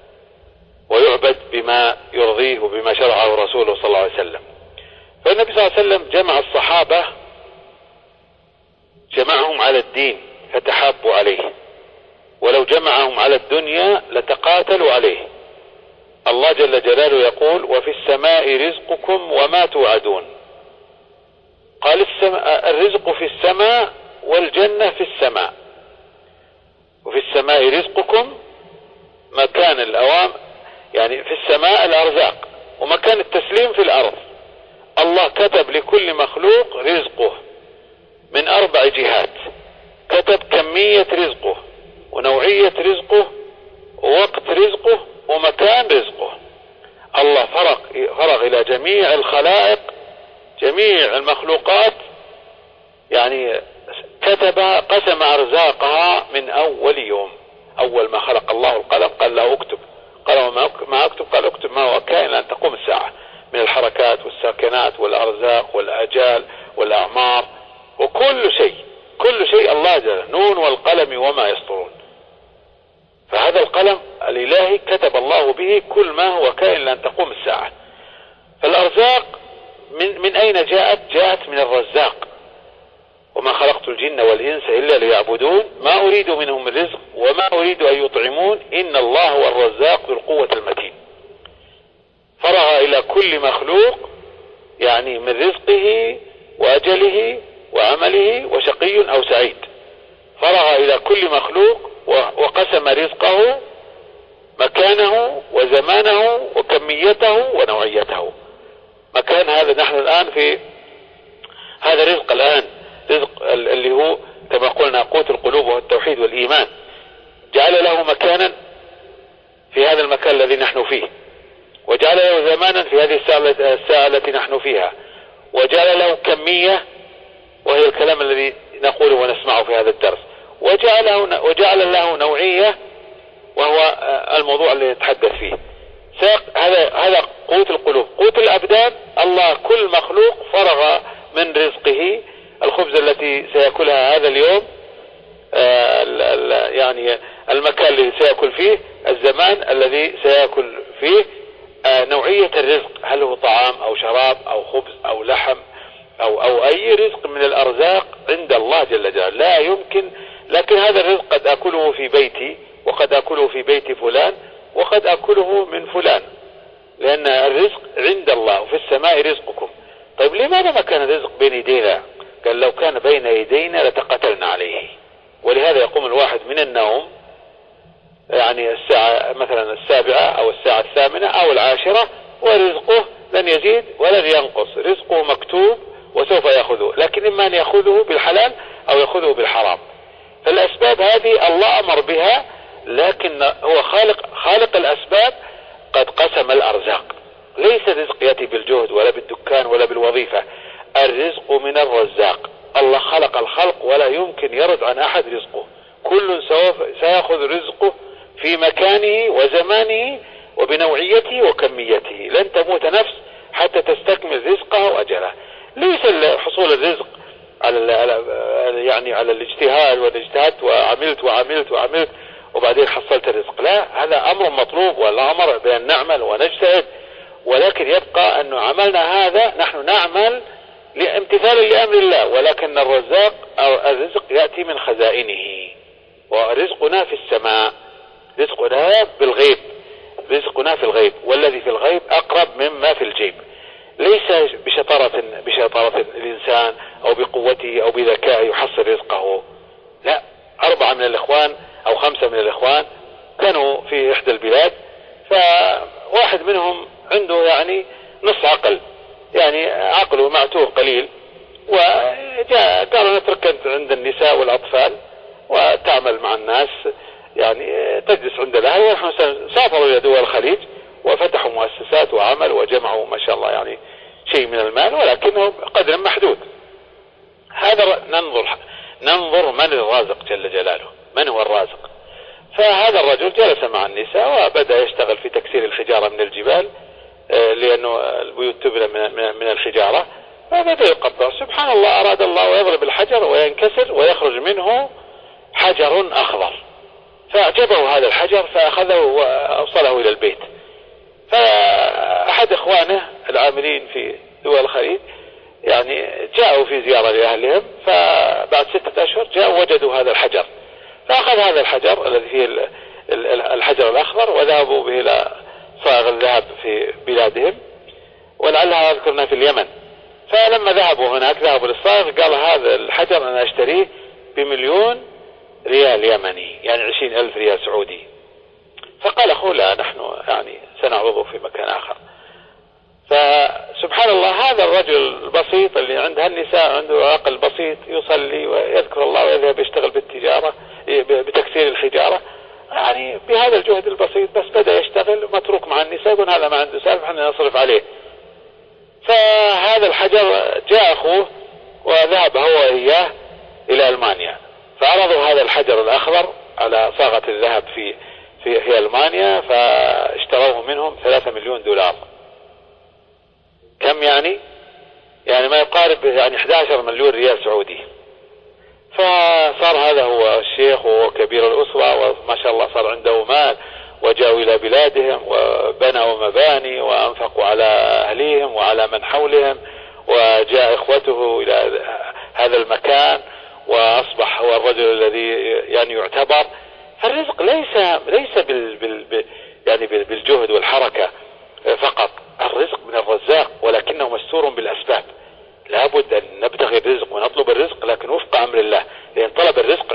ويعبد بما يرضيه وبما شرعه رسوله صلى الله عليه وسلم. فالنبي صلى الله عليه وسلم جمع الصحابة، جمعهم على الدين فتحابوا عليه، ولو جمعهم على الدنيا لتقاتلوا عليه. الله جل جلاله يقول: وفي السماء رزقكم وما توعدون. قال الرزق في السماء والجنة في السماء. وفي السماء رزقكم، مكان الأوام يعني في السماء الأرزاق، ومكان التسليم في الأرض. الله كتب لكل مخلوق رزقه من 4 جهات، كتب كمية رزقه ونوعية رزقه ووقت رزقه ومكان رزقه. الله فرغ إلى جميع الخلائق، جميع المخلوقات، يعني قسم أرزاقها من أول يوم. أول ما خلق الله القلم قال له اكتب، قال ما اكتب، قال اكتب ما هو كائن لأن تقوم الساعة من الحركات والساكنات والأرزاق والآجال والأعمار وكل شيء، كل شيء الله جل نون والقلم وما يسطرون. فهذا القلم الإلهي كتب الله به كل ما هو كائن لأن تقوم الساعة. فالأرزاق من أين جاءت من الرزاق. وما خلقت الجن والإنس إلا ليعبدون ما أريد منهم من رزق وما أريد أن يطعمون إن الله هو الرزاق ذو القوة المتين. فرغ إلى كل مخلوق يعني من رزقه وأجله وعمله وشقي أو سعيد. فرغ إلى كل مخلوق وقسم رزقه مكانه وزمانه وكميته ونوعيته. مكان هذا نحن الآن في هذا الرزق الآن، رزق اللي هو كما قلنا قوت القلوب والتوحيد والإيمان، جعل له مكانا في هذا المكان الذي نحن فيه، وجعل له زمانا في هذه الساعة التي نحن فيها، وجعل له كمية وهي الكلام الذي نقوله ونسمعه في هذا الدرس، وجعل له نوعية وهو الموضوع اللي نتحدث فيه. هذا قوت القلوب. قوت الأبدان الله كل مخلوق فرغ من رزقه الخبز التي سيأكلها هذا اليوم، يعني المكان الذي سيأكل فيه، الزمان الذي سيأكل فيه، نوعية الرزق هل هو طعام أو شراب أو خبز أو لحم أو أي رزق من الأرزاق عند الله جل جلاله لا يمكن. لكن هذا الرزق قد أكله في بيتي وقد أكله في بيت فلان وقد أكله من فلان، لأن الرزق عند الله وفي السماء رزقكم. طيب لماذا ما كان الرزق بين يدينا؟ قال لو كان بين يدينا لتقتلنا عليه. ولهذا يقوم الواحد من النوم يعني الساعة مثلا 7 أو الساعة 8 أو 10 ورزقه لن يزيد ولن ينقص، رزقه مكتوب وسوف يأخذه، لكن إما أن يأخذه بالحلال أو يأخذه بالحرام. فالأسباب هذه الله أمر بها، لكن هو خالق الأسباب قد قسم الأرزاق. ليس الرزق يأتي بالجهد ولا بالدكان ولا بالوظيفة، الرزق من الرزاق. الله خلق الخلق ولا يمكن يرد عن أحد رزقه، كل سيأخذ رزقه في مكانه وزمانه وبنوعيته وكميته. لن تموت نفس حتى تستكمل رزقها وأجلها. ليس حصول الرزق على الاجتهاد والاجتهاد وعملت وبعدين حصلت الرزق، لا، هذا أمر مطلوب ولا أمر بأن نعمل ونجتهد، ولكن يبقى أن عملنا هذا نحن نعمل امتثالا لأمر الله، ولكن الرزاق أو الرزق يأتي من خزائنه، ورزقنا في السماء، رزقنا بالغيب، رزقنا في الغيب، والذي في الغيب أقرب مما في الجيب. ليس بشطارة الإنسان أو بقوته أو بذكائه يحصل رزقه، لا. 4 من الإخوان أو 5 من الإخوان كانوا في إحدى البلاد، فواحد منهم عنده يعني نص عقل، يعني عقله معتوه قليل، وجاء قالوا نترك أنت عند النساء والأطفال وتعمل مع الناس، يعني تجلس عند الأهل. ونحن سافروا إلى دول الخليج وفتحوا مؤسسات وعمل وجمعوا ما شاء الله يعني شيء من المال، ولكنه قدر محدود. هذا ننظر من الرازق جل جلاله، من هو الرازق. فهذا الرجل جلس مع النساء وبدأ يشتغل في تكسير الحجارة من الجبال، لأنه البيوت تبنى من الحجارة، فبدأ يقطع. سبحان الله، أراد الله ويضرب الحجر وينكسر ويخرج منه حجر أخضر، فأعجبه هذا الحجر فأخذه وأوصله إلى البيت. فأحد إخوانه العاملين في دول الخليج يعني جاءوا في زيارة لأهلهم، فبعد 6 أشهر جاءوا وجدوا هذا الحجر، فأخذ هذا الحجر الذي فيه الحجر الأخضر وذهبوا به إلى صاغ الذهب في بلادهم، ولعلها أذكرنا في اليمن. فلما ذهبوا هناك ذهبوا للصاغ، قال هذا الحجر أنا أشتريه ب1,000,000 ريال يمني، يعني 20,000 ريال سعودي. فقال أخوه لا، نحن يعني سنعرضه في مكان آخر. فسبحان الله، هذا الرجل البسيط اللي عنده النساء عنده عقل بسيط، يصلي ويذكر الله ويذهب يشتغل بالتجارة بتكسير الحجارة، يعني بهذا الجهد البسيط بس بدأ يشتغل متروك مع النساء، يقول هذا ما عنده سالف احنا نصرف عليه. فهذا الحجر جاء أخوه وذهب هو وإياه إلى ألمانيا، فعرضوا هذا الحجر الأخضر على صاغة الذهب في ألمانيا، فاشتروه منهم 3 مليون دولار. كم يعني ما يقارب يعني 11 مليون ريال سعودي. فصار هذا هو الشيخ وهو كبير الأسرة وما شاء الله صار عنده مال، وجاءوا إلى بلادهم وبنوا مباني وأنفقوا على أهليهم وعلى من حولهم، وجاء إخوته إلى هذا المكان وأصبح هو الرجل الذي يعني يعتبر. فالرزق ليس بالجهد والحركة فقط، الرزق من الرزاق ولكنه مستور بالأسباب. لابد أن نبتغي الرزق ونطلب الرزق لكن وفق أمر الله، لأن طلب الرزق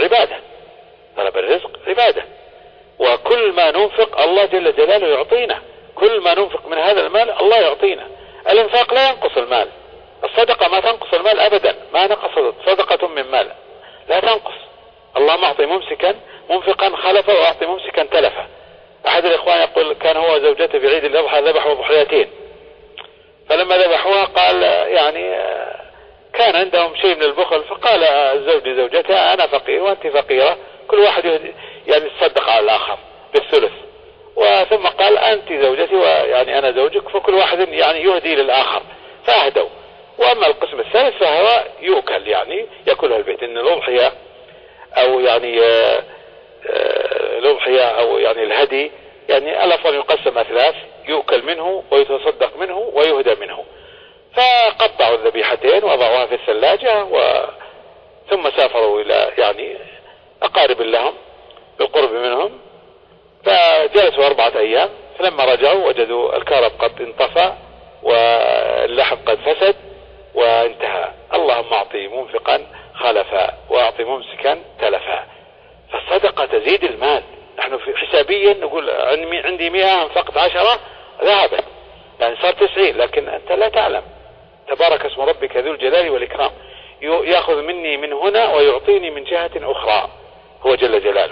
عبادة، وكل ما ننفق الله جل جلاله يعطينا، كل ما ننفق من هذا المال الله يعطينا. الانفاق لا ينقص المال، الصدقة ما تنقص المال أبدا، ما نقصت صدقة من مال لا تنقص. الله معطي ممسكا منفقا خلفا وأعطي ممسكا تلفا. أحد الإخوان يقول كان هو وزوجته في عيد الأضحى ذبحوا ضحيتين، فلما ذبحوها قال يعني كان عندهم شيء من البخل، فقال الزوج لزوجته أنا فقير وأنت فقيرة، كل واحد يعني تصدق على الآخر بالثلث. وثم قال أنت زوجتي ويعني أنا زوجك، فكل واحد يعني يهدي للآخر، فأهدوا. وأما القسم الثالث فهو يؤكل، يعني يأكلها البيت. إن الأضحية أو يعني الأضحية أو يعني الهدي يعني الأفضل يقسم 3، يؤكل منه ويتصدق منه ويهدى منه. فقطعوا الذبيحتين وضعوها في الثلاجة ثم سافروا إلى يعني أقارب لهم بالقرب منهم، فجلسوا 4 أيام. فلما رجعوا وجدوا الكرب قد انطفى واللحم قد فسد وانتهى. اللهم أعطي منفقا خلفا وأعطي ممسكا تلفا. فالصدقة تزيد المال. نحن في حسابيا نقول عندي 100 انفقت 10 ذهبت، يعني صار 90، لكن أنت لا تعلم. تبارك اسم ربك ذو الجلال والإكرام، يأخذ مني من هنا ويعطيني من جهة أخرى هو جل جلاله.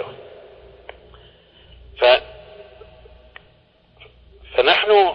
فنحن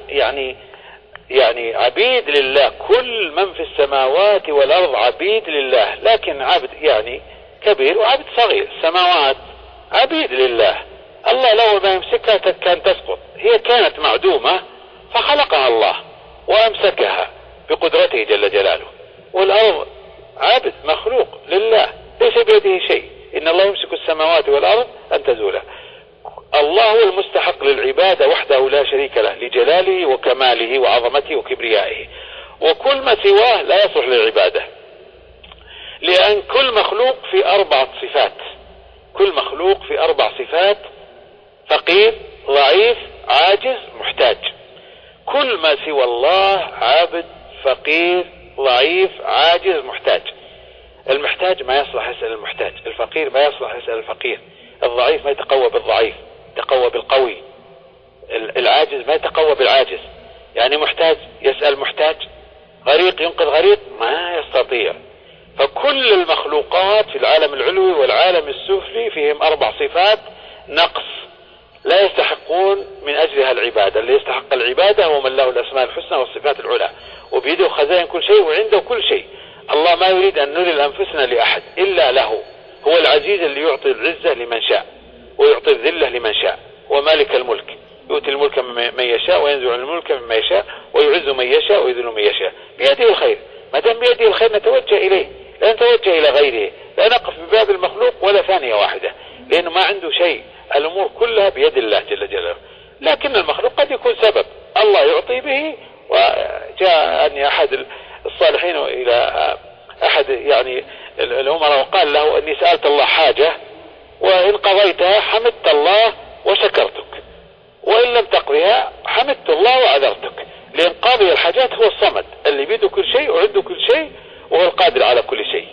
يعني عبيد لله، كل من في السماوات والأرض عبيد لله، لكن عبد يعني كبير وعبد صغير. السماوات عبيد لله، الله لو ما يمسكها كان تسقط، هي كانت معدومة فخلقها الله وأمسكها بقدرته جل جلاله. والأرض عبد مخلوق لله ليس بيده شيء، إن الله يمسك السماوات والأرض أن تزولا. الله هو المستحق للعبادة وحده لا شريك له، لجلاله وكماله وعظمته وكبريائه، وكل ما سواه لا يصلح للعبادة، لأن كل مخلوق في 4 صفات. كل مخلوق في 4 صفات: فقير، ضعيف، عاجز، محتاج. كل ما سوى الله عبد، فقير، ضعيف، عاجز، محتاج. المحتاج ما يصلح يسأل المحتاج، الفقير ما يصلح يسأل الفقير، الضعيف ما يتقوى بالضعيف، يتقوى بالقوي، العاجز ما يتقوى بالعاجز. يعني محتاج يسأل محتاج، غريق ينقذ غريق، ما يستطيع. فكل المخلوقات في العالم العلوي والعالم السفلي فيهم 4 صفات نقص، لا يستحقون من أجلها العبادة. اللي يستحق العبادة هو من له الأسماء الحسنى والصفات العلى، وبيده خزائن كل شيء وعنده كل شيء. الله ما يريد أن نري أنفسنا لأحد إلا له. هو العزيز اللي يعطي العزة لمن شاء ويعطي الذلة لمن شاء، ومالك الملك يؤتي الملك من يشاء وينزع الملك مما يشاء ويعز من يشاء ويذل من يشاء. بيده الخير، ما دام بيده الخير نتوجه إليه، لا نتوجه إلى غيره، لا نقف بباب المخلوق ولا ثانية واحدة، لأنه ما عنده شيء. الأمور كلها بيد الله جل جلاله، لكن المخلوق قد يكون سبب الله يعطي به. وجاء أحد الصالحين إلى أحد يعني الأمراء وقال له أني سألت الله حاجة وإن قضيتها حمدت الله وشكرتك، وإن لم تقضيها حمدت الله وعذرتك. لأن قاضي الحاجات هو الصمد اللي بيده كل شيء وعنده كل شيء وهو القادر على كل شيء.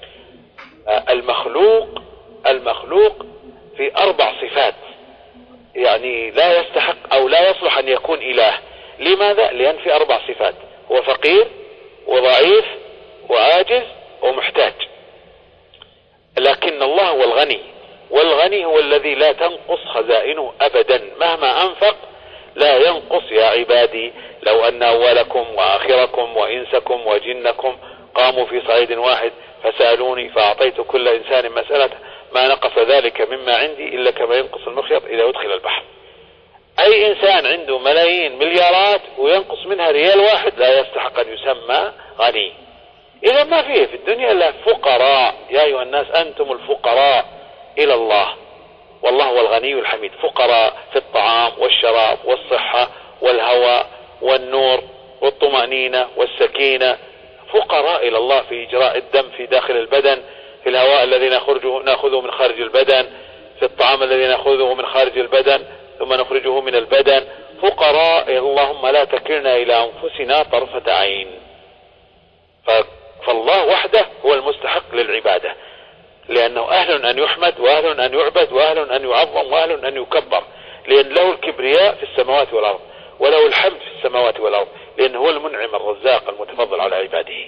المخلوق في 4 صفات، يعني لا يستحق أو لا يصلح أن يكون إله. لماذا؟ لأن في 4 صفات: هو فقير وضعيف وعاجز ومحتاج. لكن الله هو الغني، والغني الغني هو الذي لا تنقص خزائنه أبدا، مهما أنفق لا ينقص. يا عبادي لو أن أولكم وآخركم وإنسكم وجنكم قاموا في صعيد واحد فسألوني فأعطيت كل إنسان مسألته ما نقص ذلك مما عندي إلا كما ينقص المخيط إذا أدخل البحر. أي إنسان عنده ملايين مليارات وينقص منها ريال واحد لا يستحق أن يسمى غني. إذا ما فيه في الدنيا إلا فقراء. يا أيها الناس أنتم الفقراء إلى الله والله هو الغني الحميد. فقراء في الطعام والشراب والصحة والهواء والنور والطمأنينة والسكينة. فقراء إلى الله في إجراء الدم في داخل البدن، في الهواء الذي نأخذه من خارج البدن، في الطعام الذي نأخذه من خارج البدن ثم نخرجه من البدن. فقراء اللهم لا تكلنا إلى أنفسنا طرفة عين. فالله وحده هو المستحق للعبادة، لأنه أهل أن يحمد وأهل أن يعبد وأهل أن يعظم وأهل أن يكبر، لأن له الكبرياء في السماوات والأرض وله الحمد في السماوات والأرض، لأنه هو المنعم الرزاق المتفضل على عباده.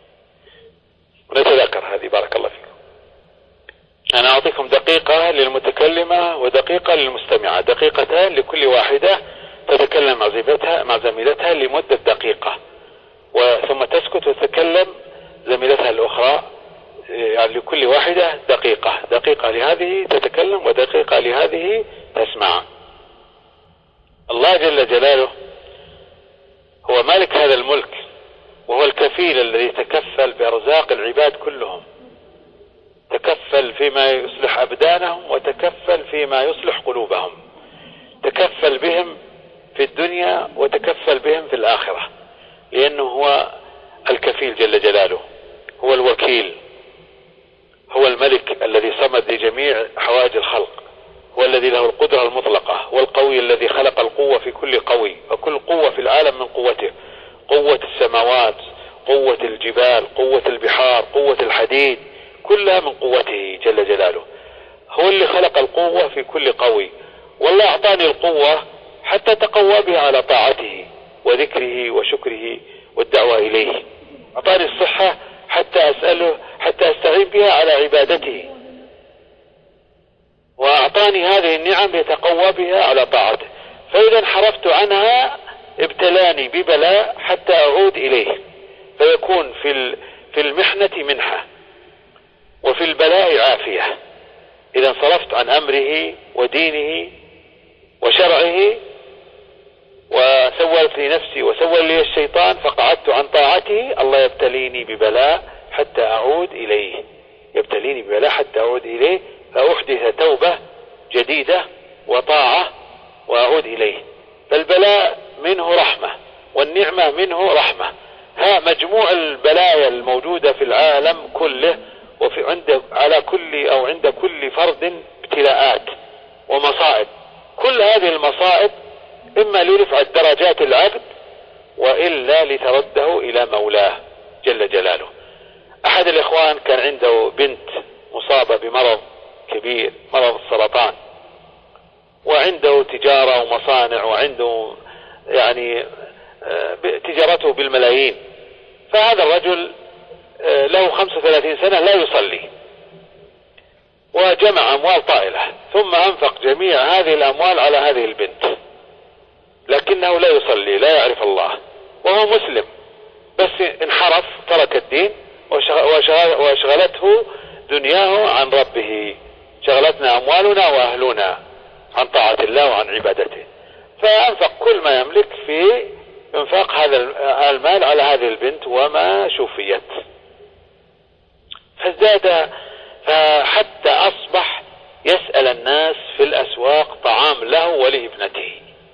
ونتذكر هذه بارك الله فيكم. أنا أعطيكم دقيقة للمتكلمة ودقيقة للمستمعة، دقيقتان لكل واحدة تتكلم مع زميلتها لمدة دقيقة، ثم تسكت وتتكلم زميلتها الأخرى، يعني لكل واحدة دقيقة، دقيقة لهذه تتكلم ودقيقة لهذه تسمع. الله جل جلاله هو مالك هذا الملك، وهو الكفيل الذي تكفل بأرزاق العباد كلهم، تكفل فيما يصلح أبدانهم وتكفل فيما يصلح قلوبهم، تكفل بهم في الدنيا وتكفل بهم في الآخرة، لأنه هو الكفيل جل جلاله، هو الوكيل، هو الملك الذي صمد لجميع حوائج الخلق، هو الذي له القدرة المطلقة، هو القوي الذي خلق القوة في كل قوي، وكل قوة في العالم من قوته، قوة السماوات، قوة الجبال، قوة البحار، قوة الحديد، كلها من قوته جل جلاله. هو اللي خلق القوة في كل قوي، والله أعطاني القوة حتى تقوى بها على طاعته وذكره وشكره والدعوة إليه. أعطاني الصحة حتى أسأله، حتى أستعين بها على عبادته، وأعطاني هذه النعم يتقوى بها على طاعته. فإذا انحرفت عنها ابتلاني ببلاء حتى أعود إليه، فيكون في المحنة منحة وفي البلاء عافية. إذا انصرفت عن أمره ودينه وشرعه وسولت لي نفسي وسول لي الشيطان فقعدت عن طاعته، الله يبتليني ببلاء حتى أعود إليه، يبتليني ببلاء حتى أعود إليه، فأحدث توبة جديدة وطاعة وأعود إليه. فالبلاء منه رحمة والنعمة منه رحمة. ها مجموع البلايا الموجودة في العالم كله، على كل أو عند كل فرد ابتلاءات ومصائب. كل هذه المصائب إما لرفع درجات العبد وإلا لترده إلى مولاه جل جلاله. أحد الإخوان كان عنده بنت مصابة بمرض كبير، مرض السرطان، وعنده تجارة ومصانع، وعنده يعني تجارته بالملايين. فهذا الرجل له 35 سنة لا يصلي، وجمع أموال طائلة، ثم أنفق جميع هذه الأموال على هذه البنت، لكنه لا يصلي، لا يعرف الله، وهو مسلم، بس انحرف، ترك الدين وشغلته دنياه عن ربه، شغلتنا أموالنا وأهلنا عن طاعة الله وعن عبادته. فأنفق كل ما يملك في انفاق هذا المال على هذه البنت وما شفيت، فازداد، فحتى أصبح يسأل الناس في الأسواق طعام له ولابنته.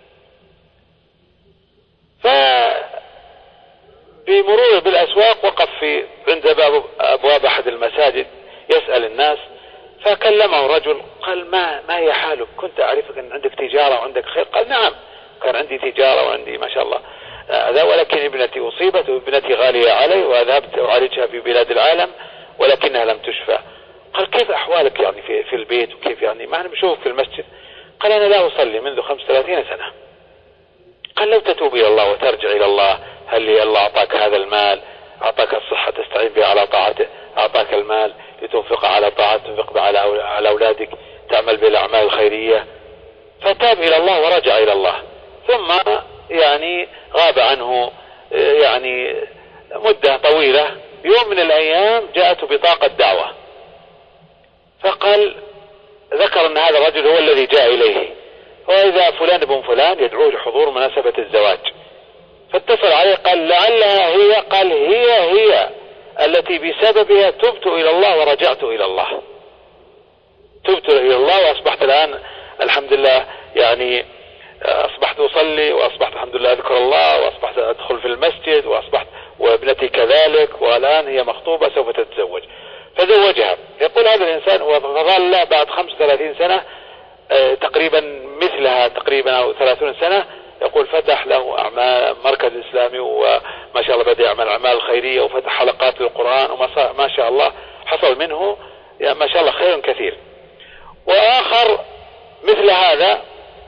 فبمرور بالأسواق وقف عند أبواب أحد المساجد يسأل الناس، فكلمه رجل قال ما هي حالك؟ كنت أعرفك أن عندك تجارة وعندك خير. قال نعم، كان عندي تجارة وعندي ما شاء الله هذا، ولكن ابنتي أصيبت وابنتي غالية علي وذهبت أعالجها في بلاد العالم ولكنها لم تشفى. قال كيف أحوالك يعني في البيت، وكيف يعني ما أنا بشوفك في المسجد؟ قال أنا لا أصلي منذ 35 سنة. قال لو تتوب إلى الله وترجع إلى الله، هل لي الله أعطاك هذا المال، أعطاك الصحة تستعين بها على طاعته، أعطاك المال لتنفق على طاعته، تنفق على أولادك، تعمل بالأعمال الخيرية، فتاب إلى الله ورجع إلى الله. ثم يعني غاب عنه يعني مدة طويلة. يوم من الأيام جاءته بطاقة دعوة، فقال ذكر أن هذا الرجل هو الذي جاء إليه، وإذا فلان بن فلان يدعوه لحضور مناسبة الزواج. فاتصل عليه قال لعلها هي، قال هي التي بسببها تبت إلى الله ورجعت إلى الله. تبت إلى الله وأصبحت الآن الحمد لله يعني أصبحت أصلي، وأصبحت الحمد لله أذكر الله، وأصبحت أدخل في المسجد، وأصبحت وابنتي كذلك، والآن هي مخطوبة سوف تتزوج. فزوجها. يقول هذا الإنسان وظل بعد 35 سنة تقريبا مثلها تقريبا أو 30 سنة، يقول فتح له أعمال مركز إسلامي، وما شاء الله بدأ يعمل أعمال خيرية، وفتح حلقات للقرآن، وما شاء الله حصل منه يعني ما شاء الله خير كثير. وآخر مثل هذا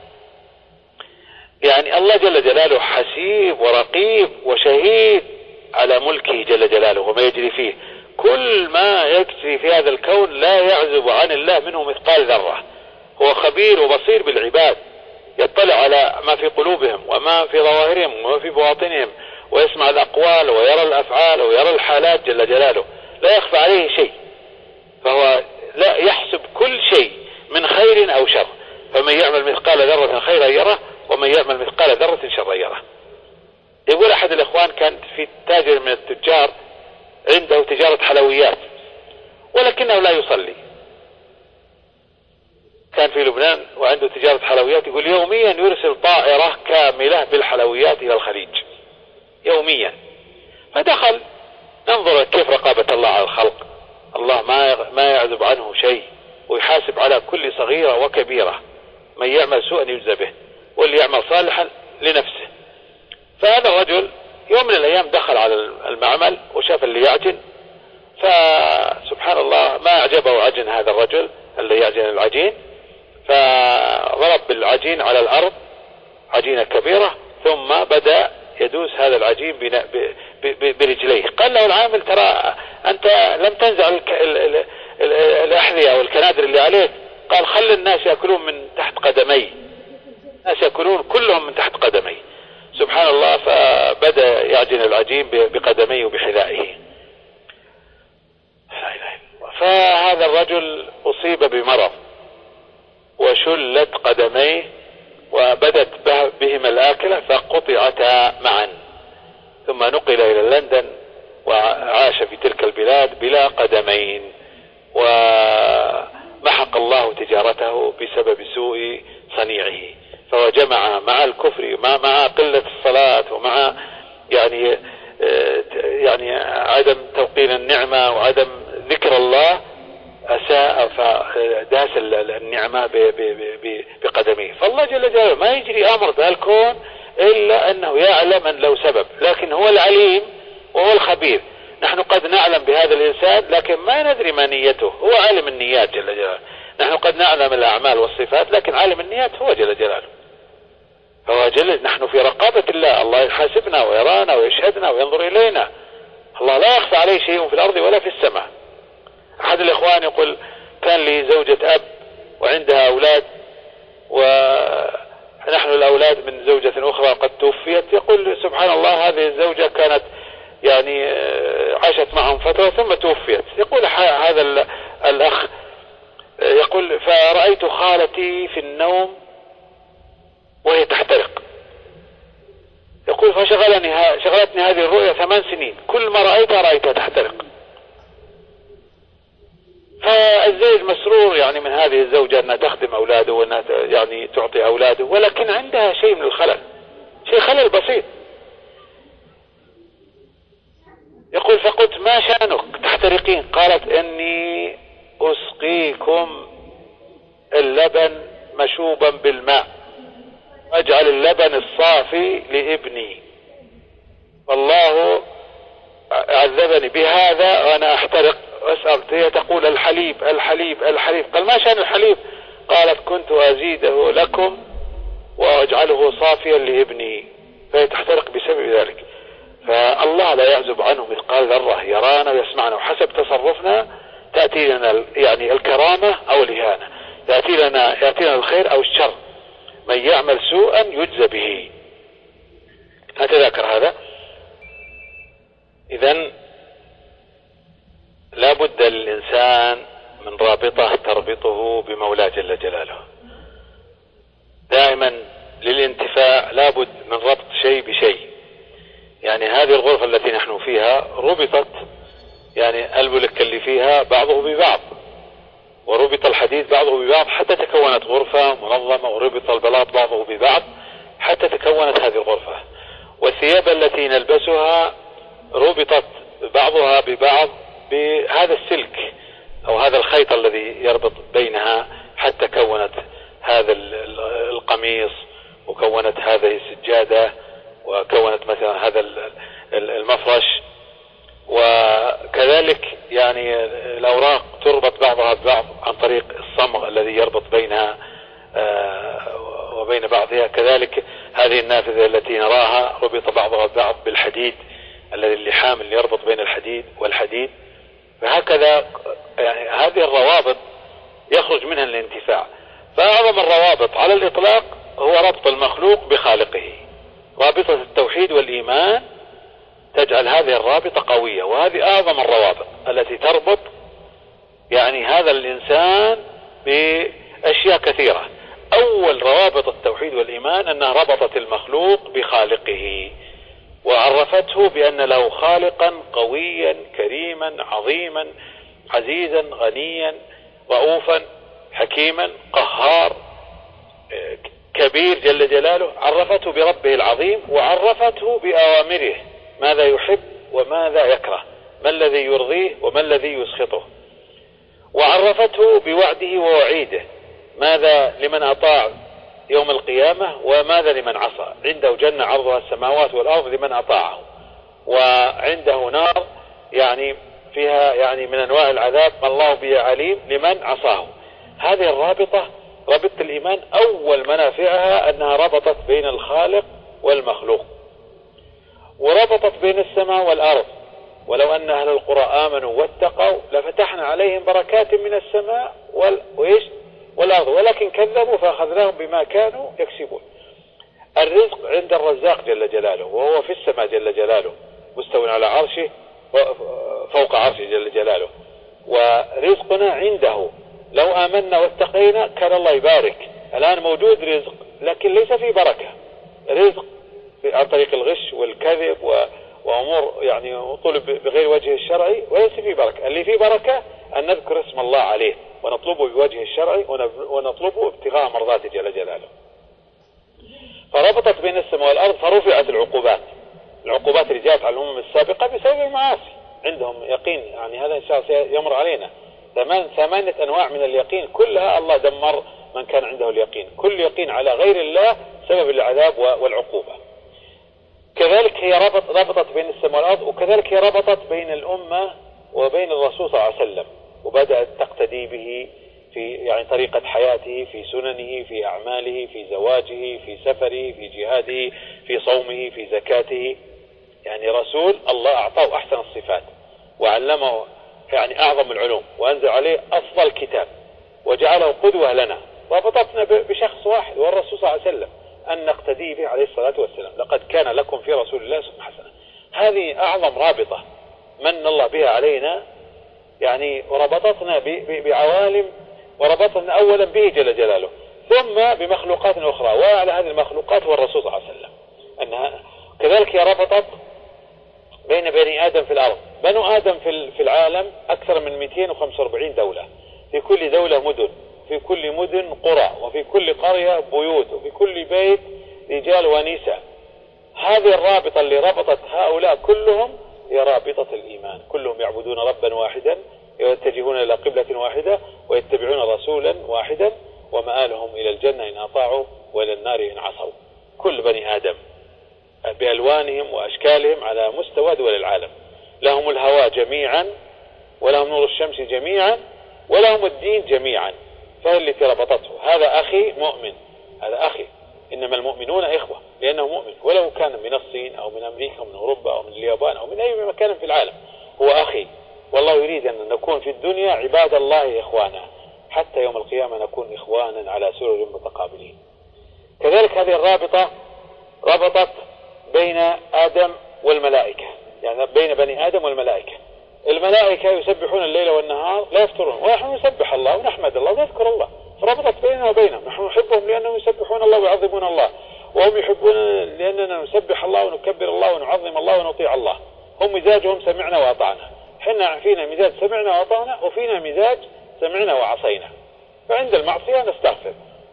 يعني الله جل جلاله حسيب ورقيب وشهيد على ملكه جل جلاله وما يجري فيه. كل ما يجري في هذا الكون لا يعزب عن الله منه مثقال ذرة. هو خبير وبصير بالعباد، يطلع على ما في قلوبهم وما في ظواهرهم وما في بواطنهم، ويسمع الأقوال ويرى الأفعال ويرى الحالات جل جلاله، لا يخفى عليه شيء. فهو لا يحسب كل شيء من خير أو شر، فمن يعمل مثقال ذرة خيرا يره، ومن يعمل مثقال ذرة شرا يره. يقول أحد الإخوان كان في تاجر من التجار عنده تجارة حلويات، ولكنه لا يصلي. كان في لبنان وعنده تجارة حلويات، يقول يوميا يرسل طائرة كاملة بالحلويات إلى الخليج يوميا. فدخل ننظر كيف رقابة الله على الخلق. الله ما يعذب عنه شيء، ويحاسب على كل صغيرة وكبيرة. من يعمل سوءا يجزى به، واللي يعمل صالحا لنفسه. فهذا الرجل يوم من الأيام دخل على المعمل وشاف اللي يعجن، فسبحان الله ما أعجبه عجن هذا الرجل اللي يعجن العجين، فضرب بالعجين على الأرض عجينة كبيرة، ثم بدأ يدوس هذا العجين برجليه. قال له العامل ترى أنت لم تنزع الأحذية والكنادر اللي عليك. قال خلي الناس يأكلون من تحت قدمي، الناس يأكلون كلهم من تحت قدمي. سبحان الله. فبدأ يعجن العجين بقدميه وبحذائه. فهذا الرجل أصيب بمرض وشلت قدميه وبدت بهما الآكلة فقطعتا معا، ثم نقل إلى لندن وعاش في تلك البلاد بلا قدمين، ومحق الله تجارته بسبب سوء صنيعه. فهو جمع مع الكفر مع قلة الصلاة ومع يعني عدم توقين النعمة وعدم ذكر الله، أساء فداس النعمة بقدميه. فالله جل جلاله ما يجري أمر ذا الكون إلا أنه يعلم أن له سبب، لكن هو العليم وهو الخبير. نحن قد نعلم بهذا الإنسان لكن ما ندري ما نيته، هو عالم النيات جل جلاله. نحن قد نعلم الأعمال والصفات لكن عالم النيات هو جل جلاله. فهو نحن في رقابة الله، الله يحاسبنا ويرانا ويشهدنا وينظر إلينا. الله لا يخفى عليه شيء في الأرض ولا في السماء. أحد الإخوان يقول كان لي زوجة أب وعندها أولاد، ونحن الأولاد من زوجة أخرى قد توفيت. يقول سبحان الله هذه الزوجة كانت يعني عاشت معهم فترة ثم توفيت. يقول هذا الأخ يقول فرأيت خالتي في النوم وهي تحترق. يقول فشغلتني هذه الرؤية 8 سنين، كل ما رأيتها تحترق. فالزوج مسرور يعني من هذه الزوجة أنها تخدم أولاده وأنها يعني تعطي أولاده، ولكن عندها شيء من الخلل، شيء خلل بسيط. يقول فقلت ما شأنك تحترقين؟ قالت إني أسقيكم اللبن مشوبا بالماء، أجعل اللبن الصافي لابني، والله عذبني بهذا وأنا أحترق. أسأل هي تقول الحليب الحليب الحليب. قال ما شأن الحليب؟ قالت كنت أزيده لكم وأجعله صافيا لابني، فهي تحترق بسبب ذلك. فالله لا يعزب عنه مثقال ذرة، يرانا ويسمعنا، وحسب تصرفنا تأتي لنا يعني الكرامة أو الإهانة. يأتينا الخير أو الشر، من يعمل سوءا يجزى به. أتذكر هذا. إذن لا بد للإنسان من رابطة تربطه بمولاه جل جلاله. دائما للانتفاع لا بد من ربط شيء بشيء. يعني هذه الغرفة التي نحن فيها ربطت، يعني الملك اللي فيها بعضه ببعض، وربط الحديد بعضه ببعض حتى تكونت غرفة منظمة، وربط البلاط بعضه ببعض حتى تكونت هذه الغرفة. والثياب التي نلبسها ربطت بعضها ببعض بهذا السلك أو هذا الخيط الذي يربط بينها حتى كونت هذا القميص، وكونت هذه السجادة، وكونت مثلا هذا المفرش. وكذلك يعني الأوراق تربط بعضها ببعض عن طريق الصمغ الذي يربط بينها وبين بعضها. كذلك هذه النافذة التي نراها ربط بعضها ببعض بالحديد، الذي اللحام اللي يربط بين الحديد والحديد. فهكذا يعني هذه الروابط يخرج منها الانتفاع. فأعظم الروابط على الإطلاق هو ربط المخلوق بخالقه. رابطة التوحيد والإيمان تجعل هذه الرابطة قوية، وهذه أعظم الروابط التي تربط يعني هذا الإنسان بأشياء كثيرة. أول روابط التوحيد والإيمان أنها ربطت المخلوق بخالقه، وعرفته بأن له خالقا قويا كريما عظيما عزيزا غنيا رؤوفا حكيما قهار كبير جل جلاله. عرفته بربه العظيم، وعرفته بأوامره، ماذا يحب وماذا يكره، ما الذي يرضيه وما الذي يسخطه. وعرفته بوعده ووعيده، ماذا لمن أطاع يوم القيامة وماذا لمن عصى. عنده جنة عرضها السماوات والأرض لمن أطاعه، وعنده نار يعني فيها يعني من أنواع العذاب ما الله به عليم لمن عصاه. هذه الرابطة رابطة الإيمان أول منافعها أنها ربطت بين الخالق والمخلوق، وربطت بين السماء والأرض. ولو أن أهل القرى آمنوا واتقوا لفتحنا عليهم بركات من السماء والأرض، ولكن كذبوا فأخذناهم بما كانوا يكسبون. الرزق عند الرزاق جل جلاله، وهو في السماء جل جلاله مستو على عرشه فوق عرشه جل جلاله، ورزقنا عنده. لو آمنا واتقينا كان الله يبارك. الآن موجود رزق لكن ليس فيه بركة، رزق عن طريق الغش والكذب وأمور يعني طلب بغير وجه الشرعي وليس فيه بركة. اللي فيه بركة أن نذكر اسم الله عليه ونطلبه بوجه الشرعي ونطلبه ابتغاء مرضاته جل جلاله. فربطت بين السماء والأرض، فرفعت العقوبات اللي جاءت على الأمم السابقة بسبب المعاصي. عندهم يقين، يعني هذا إن شاء الله يمر علينا 8 أنواع من اليقين، كلها الله دمر من كان عنده اليقين. كل يقين على غير الله سبب العذاب والعقوبة. كذلك هي ربطت بين السماء والأرض، وكذلك هي ربطت بين الأمة وبين الرسول صلى الله عليه وسلم، وبدأت تقتدي به في يعني طريقة حياته، في سننه، في أعماله، في زواجه، في سفره، في جهاده، في صومه، في زكاته. يعني رسول الله أعطاه أحسن الصفات، وعلمه يعني أعظم العلوم، وأنزل عليه أفضل كتاب، وجعله قدوة لنا. ربطتنا بشخص واحد والرسول صلى الله عليه وسلم أن نقتدي به عليه الصلاة والسلام. لقد كان لكم في رسول الله أسوة حسنة. هذه أعظم رابطة من الله بها علينا، يعني وربطتنا بعوالم، وربطنا أولا به جل جلاله ثم بمخلوقات أخرى، وعلى هذه المخلوقات هو الرسول صلى الله عليه وسلم. أنها كذلك هي ربطت بين بني آدم في الأرض. بنو آدم في العالم أكثر من 245 دولة، في كل دولة مدن، في كل مدن قرى، وفي كل قرية بيوت، وفي كل بيت رجال ونساء. هذه الرابطة اللي ربطت هؤلاء كلهم هي رابطة الإيمان. كلهم يعبدون ربا واحدا، يتجهون إلى قبلة واحدة، ويتبعون رسولا واحدا، ومآلهم إلى الجنة إن أطاعوا وإلى النار إن عصوا. كل بني آدم بألوانهم وأشكالهم على مستوى دول العالم، لهم الهواء جميعا، ولهم نور الشمس جميعا، ولهم الدين جميعا. فهي التي ربطته. هذا أخي مؤمن، هذا أخي. إنما المؤمنون إخوة، لأنه مؤمن ولو كان من الصين أو من أمريكا أو من أوروبا أو من اليابان أو من أي مكان في العالم، هو أخي. والله يريد أن نكون في الدنيا عباد الله إخوانا، حتى يوم القيامة نكون إخوانا على سرر متقابلين. كذلك هذه الرابطة ربطت بين آدم والملائكة، يعني بين بني آدم والملائكة. الملائكة يسبحون الليل والنهار لا يفترون، ونحن نسبح الله ونحمد الله ونذكر الله، فربطت بيننا وبينهم. نحن نحبهم لأنهم يسبحون الله ويعظمون الله، وهم يحبون لأننا نسبح الله ونكبر الله ونعظم الله ونطيع الله. هم مزاجهم سمعنا وأطعنا، حنا فينا مزاج سمعنا وأطعنا، وفينا مزاج سمعنا وعصينا. فعند المعصية نستغفر،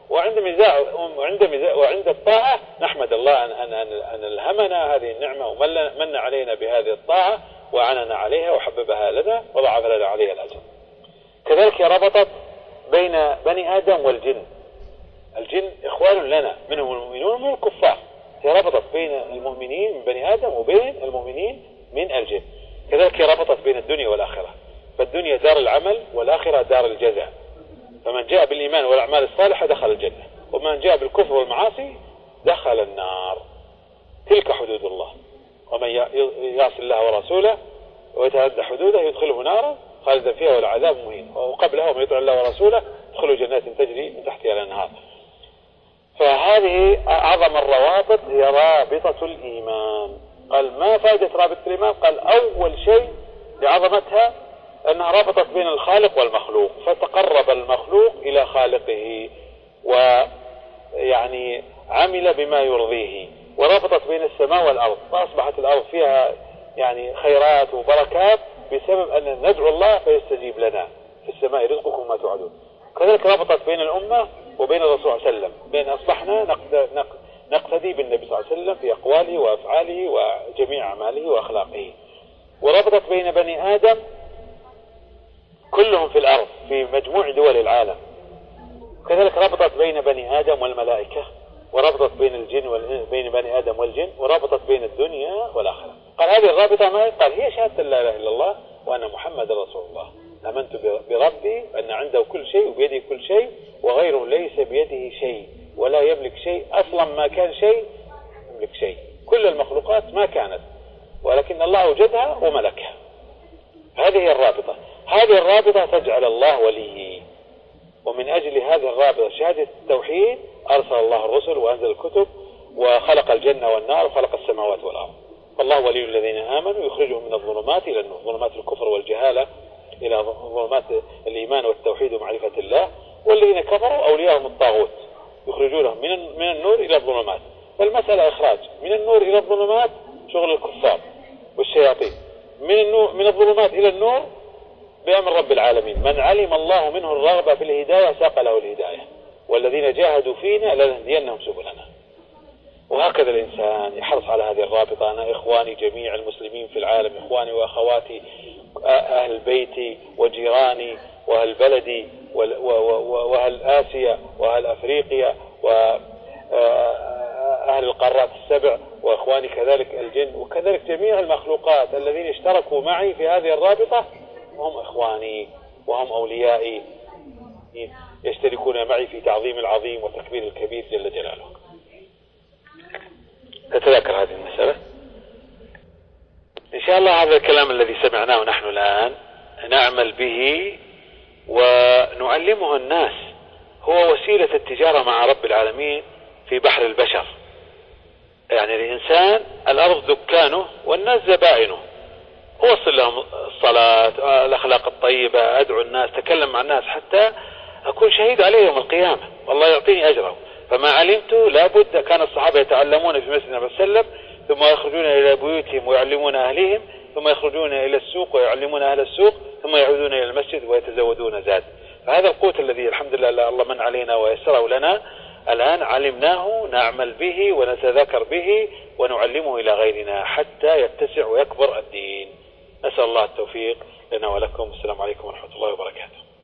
وعند الطاعة نحمد الله أن ألهمنا هذه النعمة ومن علينا بهذه الطاعة وعننا عليها وحببها لنا وضعف لنا عليها الأجر. كذلك ربطت بين بني آدم والجن. الجن إخوان لنا، منهم المؤمنون ومنهم الكفار. هي ربطت بين المؤمنين من بني آدم وبين المؤمنين من الجن. كذلك ربطت بين الدنيا والآخرة، فالدنيا دار العمل والآخرة دار الجزاء. فمن جاء بالإيمان والأعمال الصالحة دخل الجنة، ومن جاء بالكفر والمعاصي دخل النار. تلك حدود الله، ومن يعصي الله ورسوله ويتعدى حدوده يدخله نارا خالدا فيها والعذاب مهين، وقبلها ومن يطع الله ورسوله يدخله جنات تجري من تحتها الأنهار. فهذه أعظم الروابط هي رابطة الإيمان. قال ما فائدة رابطة الإيمان؟ قال أول شيء لعظمتها أنها ربطت بين الخالق والمخلوق، فتقرب المخلوق إلى خالقه ويعني عمل بما يرضيه، وربطت بين السماء والأرض، فأصبحت الأرض فيها يعني خيرات وبركات بسبب أن ندعو الله فيستجيب لنا. في السماء رزقكم ما توعدون. كذلك ربطت بين الأمة وبين الرسول صلى الله عليه وسلم، بين أصبحنا نقتدي بالنبي صلى الله عليه وسلم في أقواله وأفعاله وجميع أعماله وأخلاقه. وربطت بين بني آدم كلهم في الأرض في مجموع دول العالم. كذلك ربطت بين بني آدم والملائكة، وربطت بين الجن بين بني آدم والجن، وربطت بين الدنيا والآخرة. قال هذه الرابطة ما قال هي شهادة لا إله إلا الله وأن محمد رسول الله. آمنت بربي أن عنده كل شيء وبيده كل شيء وغيره ليس بيده شيء ولا يملك شيء، أصلا ما كان شيء يملك شيء، كل المخلوقات ما كانت ولكن الله أوجدها وملكها. هذه هي الرابطة. هذه الرابطة تجعل الله وليه، ومن أجل هذه الرابطة شهادة التوحيد أرسل الله الرسل وأنزل الكتب وخلق الجنة والنار وخلق السماوات والأرض. فالله ولي الذين آمنوا يخرجهم من الظلمات إلى النور، ظلمات الكفر والجهالة إلى ظلمات الإيمان والتوحيد ومعرفة الله. والذين كفروا أولياءهم الطاغوت يخرجونهم من النور إلى الظلمات. فالمسألة إخراج من النور إلى الظلمات شغل الكفار والشياطين، من الظلمات إلى النور بأمر رب العالمين. من علم الله منه الرغبة في الهداية ساق له الهداية، والذين جاهدوا فينا لنهدينهم سبلنا. وهكذا الإنسان يحرص على هذه الرابطة. أنا إخواني جميع المسلمين في العالم، إخواني وأخواتي، أهل بيتي وجيراني وأهل بلدي وأهل آسيا وأهل أفريقيا وأهل القارات السبع، وإخواني كذلك الجن، وكذلك جميع المخلوقات الذين اشتركوا معي في هذه الرابطة هم إخواني وهم أوليائي يشتركون معي في تعظيم العظيم وتكبير الكبير جل جلاله. تتذكر هذه المسألة إن شاء الله. هذا الكلام الذي سمعناه نحن الآن نعمل به ونعلمه الناس، هو وسيلة التجارة مع رب العالمين في بحر البشر. يعني الإنسان الأرض دكانه والناس زبائنه، أوصل لهم الصلاة، الأخلاق الطيبة، أدعو الناس، تكلم مع الناس حتى أكون شهيد عليه يوم القيامة والله يعطيني أجره. فما علمت لابد. كان الصحابة يتعلمون في مسجد النبي صلى الله عليه وسلم ثم يخرجون إلى بيوتهم ويعلمون أهليهم، ثم يخرجون إلى السوق ويعلمون أهل السوق، ثم يعودون إلى المسجد ويتزودون زاد. فهذا القوت الذي الحمد لله الله من علينا ويسره لنا الآن علمناه نعمل به ونتذاكر به ونعلمه إلى غيرنا حتى يتسع ويكبر الدين. نسأل الله التوفيق لنا ولكم. السلام عليكم ورحمة الله وبركاته.